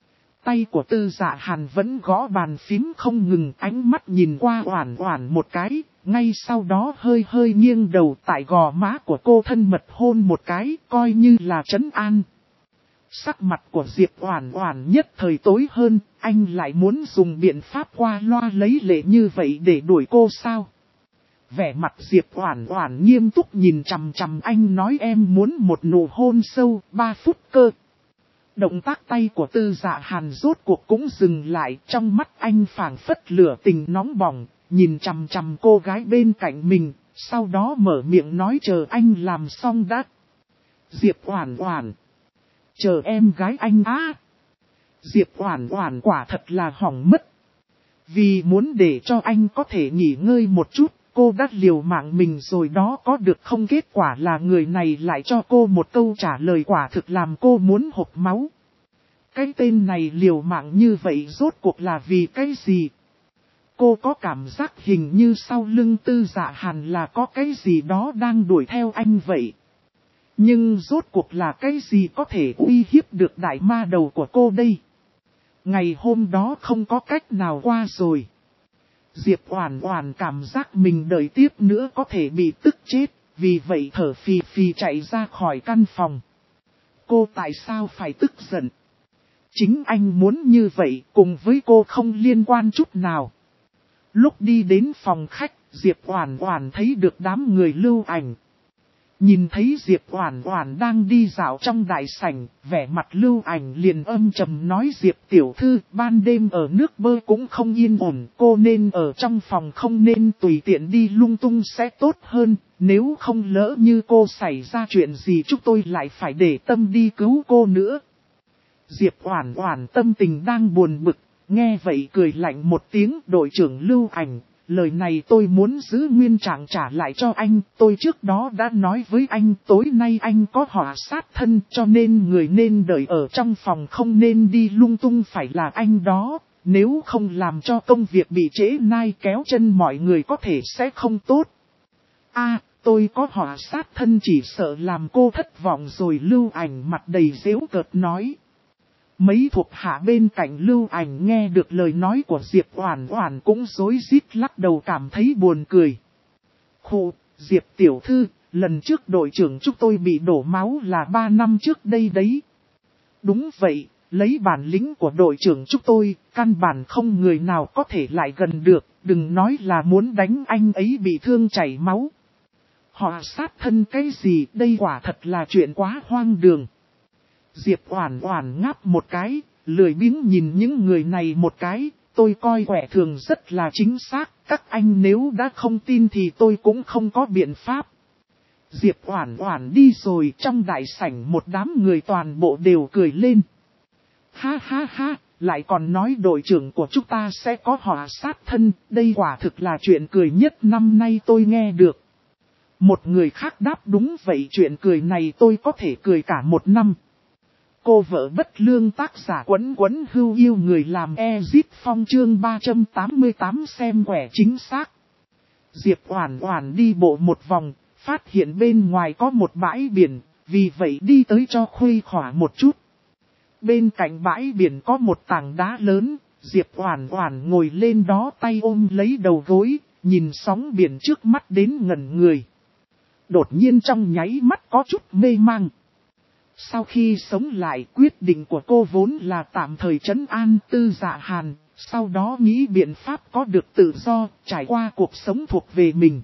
Tay của Tư Dạ Hàn vẫn gõ bàn phím không ngừng ánh mắt nhìn qua Oản Oản một cái, ngay sau đó hơi hơi nghiêng đầu tại gò má của cô thân mật hôn một cái coi như là trấn an. Sắc mặt của Diệp Oản Oản nhất thời tối hơn, anh lại muốn dùng biện pháp qua loa lấy lệ như vậy để đuổi cô sao? Vẻ mặt Diệp Oản Oản nghiêm túc nhìn chằm chằm anh nói em muốn một nụ hôn sâu, 3 phút cơ. Động tác tay của Tư Dạ Hàn rốt cuộc cũng dừng lại, trong mắt anh phảng phất lửa tình nóng bỏng, nhìn chằm chằm cô gái bên cạnh mình, sau đó mở miệng nói chờ anh làm xong đã. Diệp Oản Oản, chờ em gái anh á. Diệp Oản Oản quả thật là hỏng mất. Vì muốn để cho anh có thể nghỉ ngơi một chút, cô đã liều mạng mình rồi đó có được không, kết quả là người này lại cho cô một câu trả lời quả thực làm cô muốn hộc máu. Cái tên này liều mạng như vậy rốt cuộc là vì cái gì? Cô có cảm giác hình như sau lưng Tư Dạ Hàn là có cái gì đó đang đuổi theo anh vậy. Nhưng rốt cuộc là cái gì có thể uy hiếp được đại ma đầu của cô đây? Ngày hôm đó không có cách nào qua rồi. Diệp Oản Oản cảm giác mình đợi tiếp nữa có thể bị tức chết, vì vậy thở phì phì chạy ra khỏi căn phòng. Cô tại sao phải tức giận? Chính anh muốn như vậy cùng với cô không liên quan chút nào. Lúc đi đến phòng khách, Diệp Oản Oản thấy được đám người Lưu Ảnh. Nhìn thấy Diệp Oản Oản đang đi dạo trong đại sảnh, vẻ mặt Lưu Ảnh liền âm trầm nói Diệp tiểu thư, ban đêm ở nước bơi cũng không yên ổn, cô nên ở trong phòng không nên tùy tiện đi lung tung sẽ tốt hơn, nếu không lỡ như cô xảy ra chuyện gì chúng tôi lại phải để tâm đi cứu cô nữa. Diệp Oản Oản tâm tình đang buồn bực, nghe vậy cười lạnh một tiếng, đội trưởng Lưu Ảnh. Lời này tôi muốn giữ nguyên trạng trả lại cho anh, tôi trước đó đã nói với anh tối nay anh có họa sát thân cho nên người nên đợi ở trong phòng không nên đi lung tung phải là anh đó, nếu không làm cho công việc bị trễ nai kéo chân mọi người có thể sẽ không tốt. Tôi có họa sát thân chỉ sợ làm cô thất vọng rồi. Lưu Ảnh mặt đầy giễu cợt nói. Mấy thuộc hạ bên cạnh Lưu Ảnh nghe được lời nói của Diệp Oản Oản cũng rối rít lắc đầu cảm thấy buồn cười. Khụ, Diệp tiểu thư, lần trước đội trưởng chúng tôi bị đổ máu là 3 năm trước đây đấy. Đúng vậy, lấy bản lĩnh của đội trưởng chúng tôi, căn bản không người nào có thể lại gần được, đừng nói là muốn đánh anh ấy bị thương chảy máu. Họ sát thân cái gì, đây quả thật là chuyện quá hoang đường. Diệp Oản Oản ngáp một cái, lười biếng nhìn những người này một cái, tôi coi quẻ thường rất là chính xác, các anh nếu đã không tin thì tôi cũng không có biện pháp. Diệp Oản Oản đi rồi, trong đại sảnh một đám người toàn bộ đều cười lên. Ha ha ha, lại còn nói đội trưởng của chúng ta sẽ có họa sát thân, đây quả thực là chuyện cười nhất năm nay tôi nghe được. Một người khác đáp đúng vậy, chuyện cười này tôi có thể cười cả một năm. Cô vợ bất lương tác giả Quấn Quấn Hưu yêu người làm Ezit Phong chương 388 xem quẻ chính xác. Diệp Oản Oản đi bộ một vòng, phát hiện bên ngoài có một bãi biển, vì vậy đi tới cho khuây khỏa một chút. Bên cạnh bãi biển có một tảng đá lớn, Diệp Oản Oản ngồi lên đó tay ôm lấy đầu gối, nhìn sóng biển trước mắt đến ngẩn người. Đột nhiên trong nháy mắt có chút mê mang. Sau khi sống lại, quyết định của cô vốn là tạm thời trấn an Tư Dạ Hàn, sau đó nghĩ biện pháp có được tự do, trải qua cuộc sống thuộc về mình.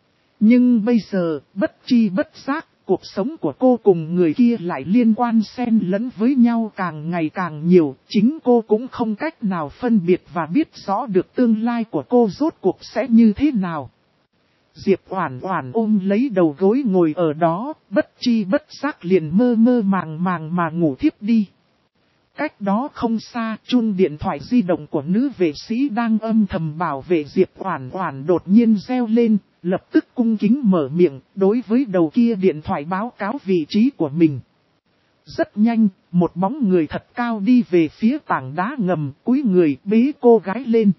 Nhưng bây giờ, bất tri bất giác, cuộc sống của cô cùng người kia lại liên quan xen lẫn với nhau càng ngày càng nhiều, chính cô cũng không cách nào phân biệt và biết rõ được tương lai của cô rốt cuộc sẽ như thế nào. Diệp Oản Oản ôm lấy đầu gối ngồi ở đó, bất tri bất giác liền mơ mơ màng màng mà ngủ thiếp đi. Cách đó không xa, chuông điện thoại di động của nữ vệ sĩ đang âm thầm bảo vệ Diệp Oản Oản đột nhiên reo lên, lập tức cung kính mở miệng, đối với đầu kia điện thoại báo cáo vị trí của mình. Rất nhanh, một bóng người thật cao đi về phía tảng đá ngầm, cúi người bế cô gái lên.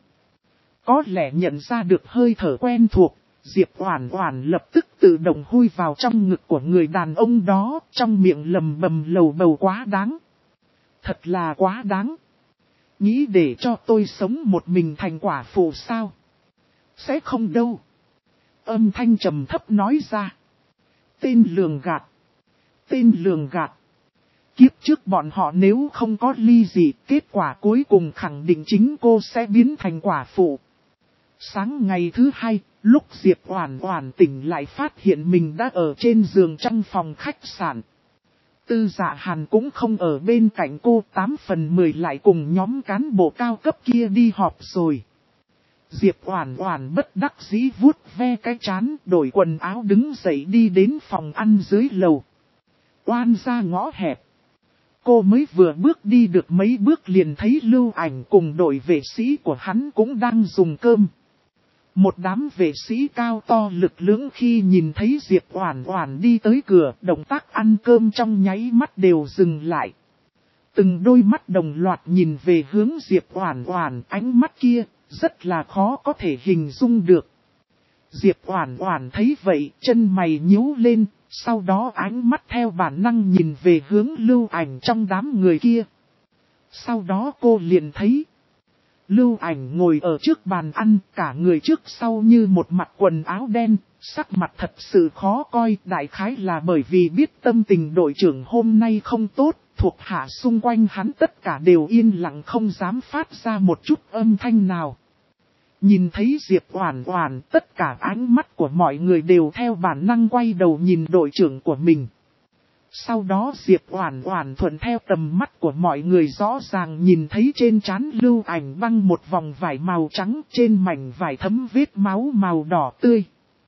Có lẽ nhận ra được hơi thở quen thuộc, Diệp Oản Oản lập tức tự động hui vào trong ngực của người đàn ông đó, trong miệng lầm bầm lầu bầu quá đáng. Thật là quá đáng. Nghĩ để cho tôi sống một mình thành quả phụ sao? Sẽ không đâu. Âm thanh trầm thấp nói ra. Tên lường gạt. Tên lường gạt. Kiếp trước bọn họ nếu không có ly dị, kết quả cuối cùng khẳng định chính cô sẽ biến thành quả phụ. Sáng ngày thứ hai, lúc Diệp Oản Oản tỉnh lại phát hiện mình đã ở trên giường trong phòng khách sạn. Tư Dạ Hàn cũng không ở bên cạnh cô, 8 phần 10 lại cùng nhóm cán bộ cao cấp kia đi họp rồi. Diệp Oản Oản bất đắc dĩ vuốt ve cái trán, đổi quần áo đứng dậy đi đến phòng ăn dưới lầu. Oan ra ngõ hẹp. Cô mới vừa bước đi được mấy bước liền thấy Lưu Ảnh cùng đội vệ sĩ của hắn cũng đang dùng cơm. Một đám vệ sĩ cao to lực lưỡng khi nhìn thấy Diệp Oản Oản đi tới cửa, động tác ăn cơm trong nháy mắt đều dừng lại. Từng đôi mắt đồng loạt nhìn về hướng Diệp Oản Oản, ánh mắt kia rất là khó có thể hình dung được. Diệp Oản Oản thấy vậy, chân mày nhíu lên, sau đó ánh mắt theo bản năng nhìn về hướng Lưu Ảnh trong đám người kia. Sau đó cô liền thấy Lưu Ảnh ngồi ở trước bàn ăn, cả người trước sau như một mặt quần áo đen, sắc mặt thật sự khó coi, đại khái là bởi vì biết tâm tình đội trưởng hôm nay không tốt, thuộc hạ xung quanh hắn tất cả đều yên lặng không dám phát ra một chút âm thanh nào. Nhìn thấy Diệp Oản Oản, tất cả ánh mắt của mọi người đều theo bản năng quay đầu nhìn đội trưởng của mình. Sau đó Diệp Oản Oản thuận theo tầm mắt của mọi người rõ ràng nhìn thấy trên trán Lưu Ảnh băng một vòng vải màu trắng, trên mảnh vải thấm vết máu màu đỏ tươi.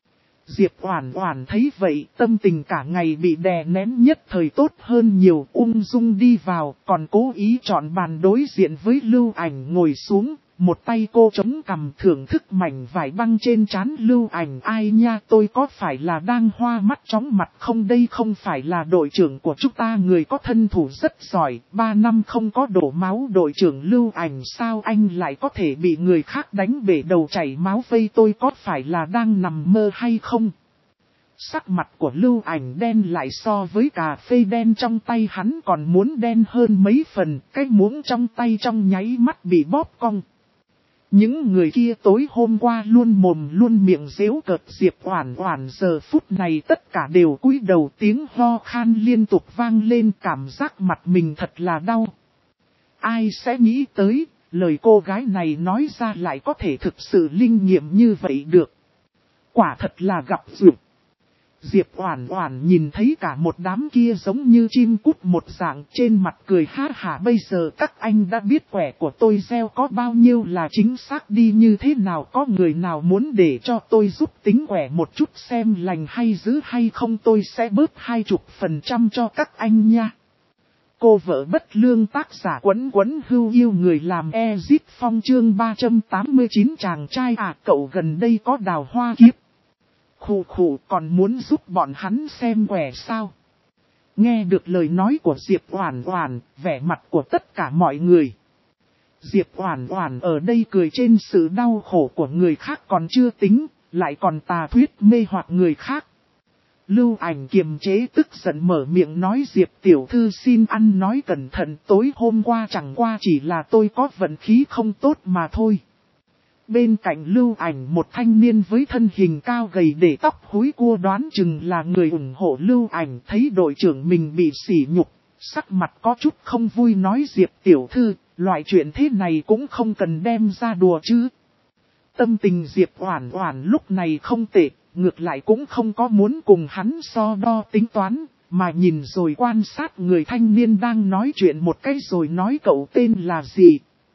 Diệp Oản Oản thấy vậy, tâm tình cả ngày bị đè nén nhất thời tốt hơn nhiều, ung dung đi vào, còn cố ý chọn bàn đối diện với Lưu Ảnh ngồi xuống. Một tay cô chống cằm thưởng thức mảnh vải băng trên trán Lưu Ảnh. Ai nha, tôi có phải là đang hoa mắt chóng mặt không, đây không phải là đội trưởng của chúng ta, người có thân thủ rất giỏi, 3 năm không có đổ máu đội trưởng Lưu Ảnh sao anh lại có thể bị người khác đánh bể đầu chảy máu vây, tôi có phải là đang nằm mơ hay không? Sắc mặt của Lưu Ảnh đen lại, so với cà phê đen trong tay hắn còn muốn đen hơn mấy phần, cái muỗng trong tay trong nháy mắt bị bóp cong. Những người kia tối hôm qua luôn mồm luôn miệng giễu cợt Diệp Oản Oản, giờ phút này tất cả đều cúi đầu, tiếng ho khan liên tục vang lên, cảm giác mặt mình thật là đau. Ai sẽ nghĩ tới, lời cô gái này nói ra lại có thể thực sự linh nghiệm như vậy được. Quả thật là gặp duyên. Diệp Oản Oản nhìn thấy cả một đám kia giống như chim cút một dạng, trên mặt cười ha hả. Bây giờ các anh đã biết quẻ của tôi gieo có bao nhiêu là chính xác đi như thế nào. Có người nào muốn để cho tôi giúp tính quẻ một chút xem lành hay dữ hay không, tôi sẽ bớt 20% cho các anh nha. Cô vợ bất lương, tác giả Quấn Quấn Hưu Yêu người làm Ezit Phong, chương 389. Chàng trai à, cậu gần đây có đào hoa kiếp. Khụ khụ, còn muốn giúp bọn hắn xem quẻ sao? Nghe được lời nói của Diệp Oản Oản, vẻ mặt của tất cả mọi người. Diệp Oản Oản ở đây cười trên sự đau khổ của người khác còn chưa tính, lại còn tà thuyết mê hoặc người khác. Lưu Ảnh kiềm chế tức giận mở miệng nói, Diệp tiểu thư xin ăn nói cẩn thận, tối hôm qua chẳng qua chỉ là tôi có vận khí không tốt mà thôi. Bên cạnh Lưu Ảnh một thanh niên với thân hình cao gầy để tóc húi cua, đoán chừng là người ủng hộ Lưu Ảnh, thấy đội trưởng mình bị sỉ nhục, sắc mặt có chút không vui nói, Diệp tiểu thư, loại chuyện thế này cũng không cần đem ra đùa chứ. Tâm tình Diệp Oản Oản lúc này không tệ, ngược lại cũng không có muốn cùng hắn so đo tính toán, mà nhìn rồi quan sát người thanh niên đang nói chuyện một cái rồi nói, cậu tên là gì?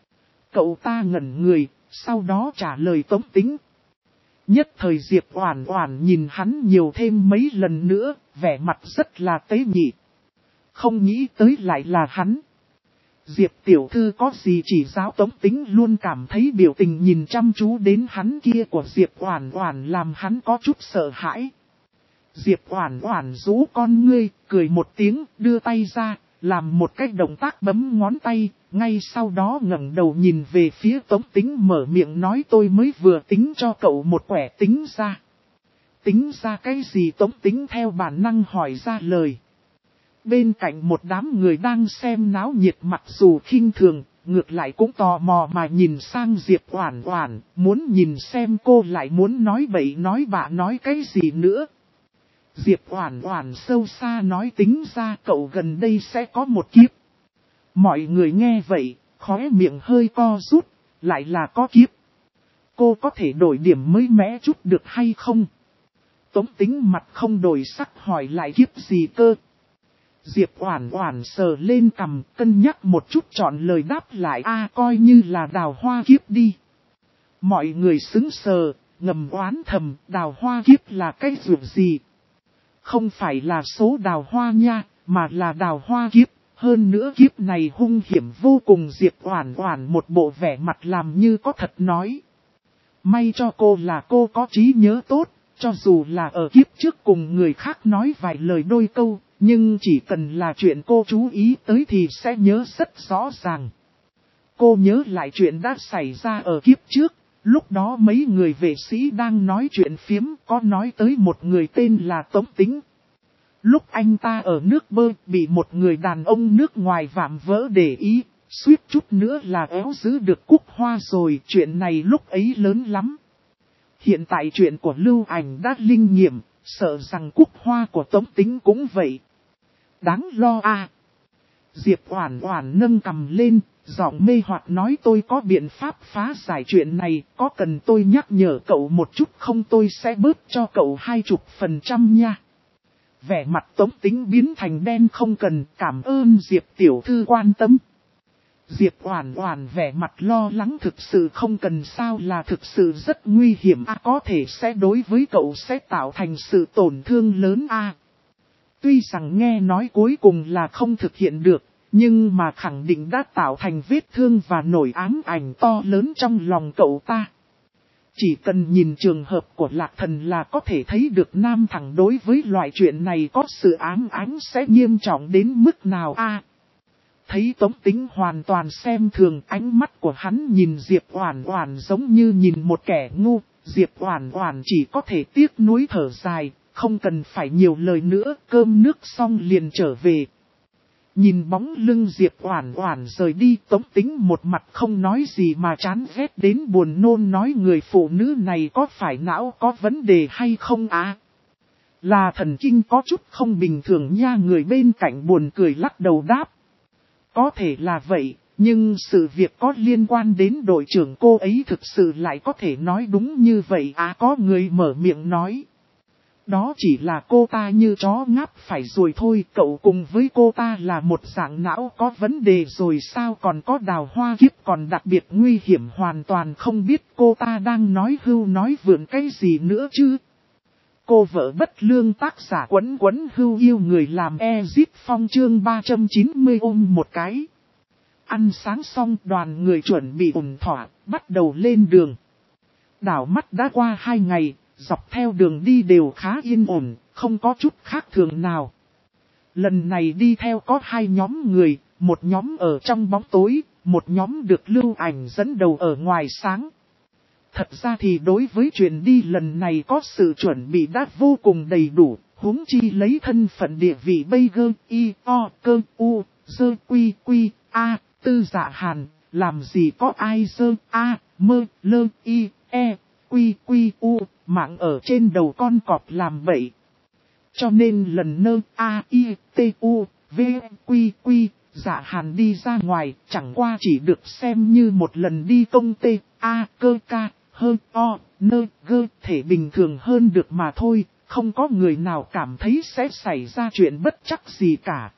Cậu ta ngẩn người, sau đó trả lời Tống Tĩnh. Nhất thời Diệp Oản Oản nhìn hắn nhiều thêm mấy lần nữa, vẻ mặt rất là tế nhị. Không nghĩ tới lại là hắn. Diệp tiểu thư có gì chỉ giáo, Tống Tĩnh luôn cảm thấy biểu tình nhìn chăm chú đến hắn kia của Diệp Oản Oản làm hắn có chút sợ hãi. Diệp Oản Oản rũ con ngươi, cười một tiếng, đưa tay ra, làm một cái động tác bấm ngón tay, ngay sau đó ngẩng đầu nhìn về phía Tống Tĩnh mở miệng nói, tôi mới vừa tính cho cậu một quẻ, tính ra. Tính ra cái gì? Tống Tĩnh theo bản năng hỏi ra lời. Bên cạnh một đám người đang xem náo nhiệt mặc dù khinh thường, ngược lại cũng tò mò mà nhìn sang Diệp Oản Oản, muốn nhìn xem cô lại muốn nói bậy nói bạ nói cái gì nữa. Diệp Oản Oản sâu xa nói, tính ra cậu gần đây sẽ có một kiếp. Mọi người nghe vậy, khóe miệng hơi co rút, lại là có kiếp. Cô có thể đổi điểm mới mẻ chút được hay không? Tống Tĩnh mặt không đổi sắc hỏi lại, kiếp gì cơ? Diệp Oản Oản sờ lên cằm, cân nhắc một chút chọn lời đáp lại, coi như là đào hoa kiếp đi. Mọi người sững sờ, ngầm oán thầm, đào hoa kiếp là cái dụng gì? Không phải là số đào hoa nha, mà là đào hoa kiếp, hơn nữa kiếp này hung hiểm vô cùng. Diệp Oản Oản một bộ vẻ mặt làm như có thật nói. May cho cô là cô có trí nhớ tốt, cho dù là ở kiếp trước cùng người khác nói vài lời đôi câu, nhưng chỉ cần là chuyện cô chú ý tới thì sẽ nhớ rất rõ ràng. Cô nhớ lại chuyện đã xảy ra ở kiếp trước, lúc đó mấy người vệ sĩ đang nói chuyện phiếm, có nói tới một người tên là Tống Tĩnh. Lúc anh ta ở nước bơi bị một người đàn ông nước ngoài vạm vỡ để ý, suýt chút nữa là éo giữ được cúc hoa rồi, chuyện này lúc ấy lớn lắm. Hiện tại chuyện của Lưu Ảnh đã linh nghiệm, sợ rằng cúc hoa của Tống Tĩnh cũng vậy. Đáng lo à. Diệp Oản Oản nâng cằm lên, giọng mê hoặc nói, tôi có biện pháp phá giải chuyện này, có cần tôi nhắc nhở cậu một chút không? Tôi sẽ bớt cho cậu 20% nha. Vẻ mặt Tống Tĩnh biến thành đen, không cần, cảm ơn Diệp tiểu thư quan tâm. Diệp Oản Oản vẻ mặt lo lắng, thực sự không cần sao, là thực sự rất nguy hiểm có thể sẽ đối với cậu sẽ tạo thành sự tổn thương lớn Tuy rằng nghe nói cuối cùng là không thực hiện được, nhưng mà khẳng định đã tạo thành vết thương và nổi ám ảnh to lớn trong lòng cậu ta. Chỉ cần nhìn trường hợp của Lạc Thần là có thể thấy được nam thẳng đối với loại chuyện này có sự ám ảnh sẽ nghiêm trọng đến mức nào Thấy Tống Tĩnh hoàn toàn xem thường, ánh mắt của hắn nhìn Diệp Oản Oản giống như nhìn một kẻ ngu, Diệp Oản Oản chỉ có thể tiếc nuối thở dài, không cần phải nhiều lời nữa, cơm nước xong liền trở về. Nhìn bóng lưng Diệp Oản Oản rời đi, Tống Tĩnh một mặt không nói gì mà chán ghét đến buồn nôn, nói người phụ nữ này có phải não có vấn đề hay không Là thần kinh có chút không bình thường nha. Người bên cạnh buồn cười lắc đầu đáp. Có thể là vậy, Nhưng sự việc có liên quan đến đội trưởng cô ấy thực sự lại có thể nói đúng như vậy à, có người mở miệng nói. Đó chỉ là cô ta như chó ngáp phải rồi thôi, cậu cùng với cô ta là một dạng não có vấn đề rồi sao, còn có Đào Hoa Kiếp còn đặc biệt nguy hiểm, hoàn toàn không biết cô ta đang nói hưu nói vượn cái gì nữa chứ. Cô vợ bất lương tác giả Quấn Quấn Hưu yêu người làm Ezip Phong chương 390 ôm một cái. Ăn sáng xong đoàn người chuẩn bị ổn thỏa, bắt đầu lên đường. Đảo mắt đã qua 2 ngày, dọc theo đường đi đều khá yên ổn, không có chút khác thường nào. Lần này đi theo có 2 nhóm người, một nhóm ở trong bóng tối, một nhóm được Lưu Ảnh dẫn đầu ở ngoài sáng. Thật ra thì đối với chuyện đi lần này có sự chuẩn bị đã vô cùng đầy đủ, huống chi lấy thân phận địa vị bây gơ, y, o, cơ, u, dơ, quy, quy, a, Tư Dạ Hàn, làm gì có ai dơ, a, mơ, lơ, y, e, quy, quy, u, mạng ở trên đầu con cọp làm bậy. Cho nên lần nơ, a, i, t, u, v, quy, quy, Dạ Hàn đi ra ngoài, chẳng qua chỉ được xem như một lần đi công tê, a, cơ ca, hơn, o, nơ, gơ, thể bình thường hơn được mà thôi, không có người nào cảm thấy sẽ xảy ra chuyện bất chắc gì cả.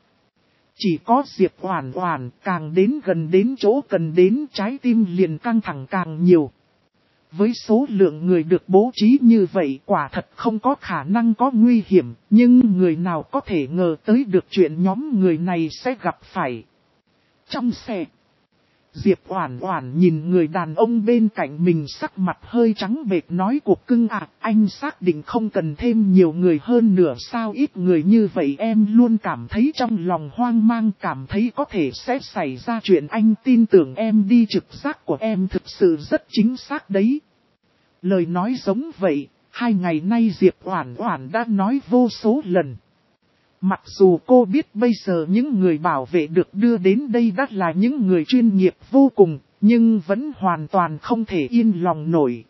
Chỉ có Diệp Oản Oản càng đến gần đến chỗ cần đến trái tim liền căng thẳng càng nhiều. Với số lượng người được bố trí như vậy quả thật không có khả năng có nguy hiểm, nhưng người nào có thể ngờ tới được chuyện nhóm người này sẽ gặp phải. Trong xe, Diệp Oản Oản nhìn người đàn ông bên cạnh mình sắc mặt hơi trắng bệch nói cuộc cưng à, anh xác định không cần thêm nhiều người hơn nữa sao, ít người như vậy em luôn cảm thấy trong lòng hoang mang, cảm thấy có thể sẽ xảy ra chuyện, anh tin tưởng em đi, trực giác của em thực sự rất chính xác đấy. Lời nói giống vậy, 2 ngày nay Diệp Oản Oản đã nói vô số lần. Mặc dù cô biết bây giờ những người bảo vệ được đưa đến đây đã là những người chuyên nghiệp vô cùng, nhưng vẫn hoàn toàn không thể yên lòng nổi.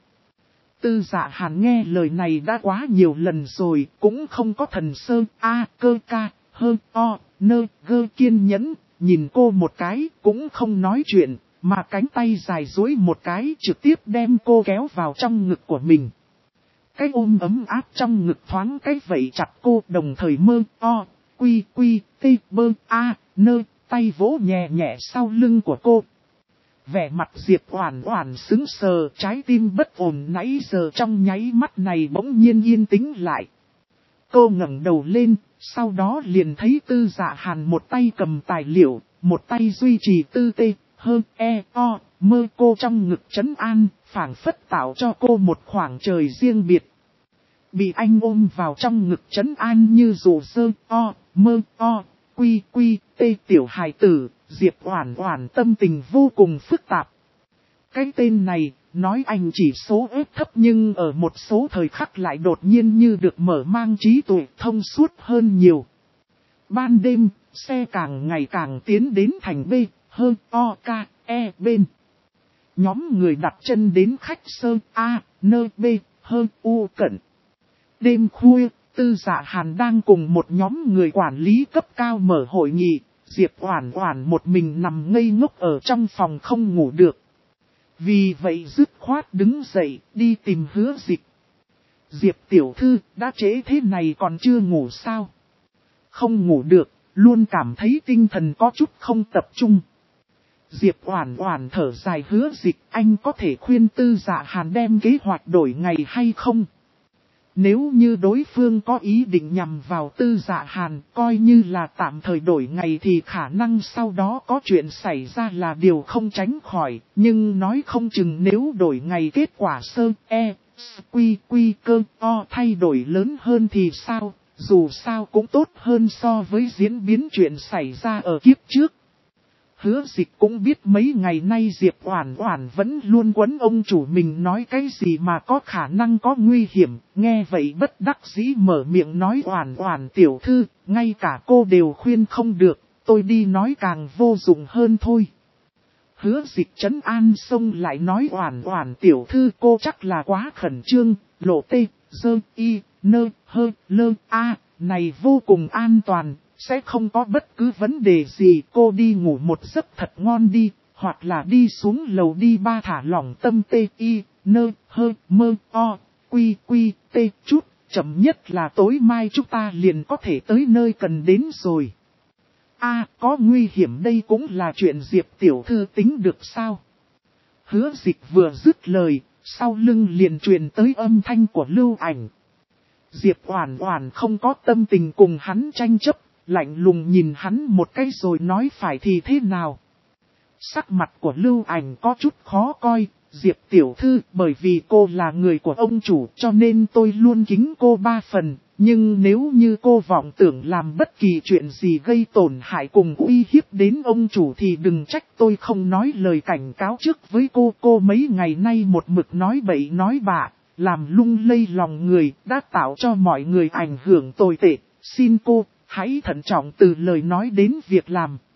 Tư Dạ Hàn nghe lời này đã quá nhiều lần rồi, cũng không có thần sơ, a, cơ ca, hơ, o, nơ, gơ kiên nhẫn, nhìn cô một cái, cũng không nói chuyện, mà cánh tay dài duỗi một cái trực tiếp đem cô kéo vào trong ngực của mình. Cái ôm ấm áp trong ngực thoáng cái vậy chặt cô, đồng thời mơ, o, quy, quy, tê, bơ, a, nơ, tay vỗ nhẹ nhẹ sau lưng của cô. Vẻ mặt Diệp Oản Oản sững sờ, trái tim bất ổn nãy giờ trong nháy mắt này bỗng nhiên yên tĩnh lại. Cô ngẩng đầu lên, sau đó liền thấy Tư Dạ Hàn một tay cầm tài liệu, một tay duy trì tư tê, hơ, e, o, mơ cô trong ngực trấn an, phảng phất tạo cho cô một khoảng trời riêng biệt. Bị anh ôm vào trong ngực trấn an như dù sơ, o, mơ, o, quy, quy, tê tiểu hài tử, Diệp Oản Oản tâm tình vô cùng phức tạp. Cái tên này, nói anh chỉ số ếp thấp nhưng ở một số thời khắc lại đột nhiên như được mở mang trí tuệ thông suốt hơn nhiều. Ban đêm, xe càng ngày càng tiến đến thành B, hơn O, K, E bên. Nhóm người đặt chân đến khách sơ A, nơ B, hơn U cận. Đêm khuya, Tư Dạ Hàn đang cùng một nhóm người quản lý cấp cao mở hội nghị, Diệp Oản Oản một mình nằm ngây ngốc ở trong phòng không ngủ được. Vì vậy dứt khoát đứng dậy, đi tìm Hứa Dịch. Diệp tiểu thư, đã trễ thế này còn chưa ngủ sao? Không ngủ được, luôn cảm thấy tinh thần có chút không tập trung. Diệp Oản Oản thở dài, Hứa Dịch, anh có thể khuyên Tư Dạ Hàn đem kế hoạch đổi ngày hay không? Nếu như đối phương có ý định nhằm vào Tư Dạ Hàn, coi như là tạm thời đổi ngày thì khả năng sau đó có chuyện xảy ra là điều không tránh khỏi, nhưng nói không chừng nếu đổi ngày kết quả sơ, e, quy, quy, cơ, o thay đổi lớn hơn thì sao, dù sao cũng tốt hơn so với diễn biến chuyện xảy ra ở kiếp trước. Hứa Dịch cũng biết mấy ngày nay Diệp Oản Oản vẫn luôn quấn ông chủ mình nói cái gì mà có khả năng có nguy hiểm, nghe vậy bất đắc dĩ mở miệng nói, Oản Oản tiểu thư, ngay cả cô đều khuyên không được, tôi đi nói càng vô dụng hơn thôi. Hứa Dịch trấn an xông lại nói, Oản Oản tiểu thư, cô chắc là quá khẩn trương, lộ tê, dơ, y, nơ, hơ, lơ, a, này vô cùng an toàn. sẽ không có bất cứ vấn đề gì. Cô đi ngủ một giấc thật ngon đi, hoặc là đi xuống lầu đi ba thả lỏng tâm tê y, nơ, hơ, mơ, o, quy, quy, tê chút. Chậm nhất là tối mai chúng ta liền có thể tới nơi cần đến rồi. Có nguy hiểm đây cũng là chuyện Diệp tiểu thư tính được sao? Hứa Dịch vừa dứt lời, sau lưng liền truyền tới âm thanh của Lưu Ảnh. Diệp Oản Oản không có tâm tình cùng hắn tranh chấp, lạnh lùng nhìn hắn một cái rồi nói phải thì thế nào. Sắc mặt của Lưu Ảnh có chút khó coi. Diệp tiểu thư, bởi vì cô là người của ông chủ cho nên tôi luôn kính cô 3 phần. Nhưng nếu như cô vọng tưởng làm bất kỳ chuyện gì gây tổn hại cùng uy hiếp đến ông chủ thì đừng trách tôi không nói lời cảnh cáo trước với cô. Cô mấy ngày nay một mực nói bậy nói bạ, làm lung lay lòng người, đã tạo cho mọi người ảnh hưởng tồi tệ. Xin cô, hãy thận trọng từ lời nói đến việc làm.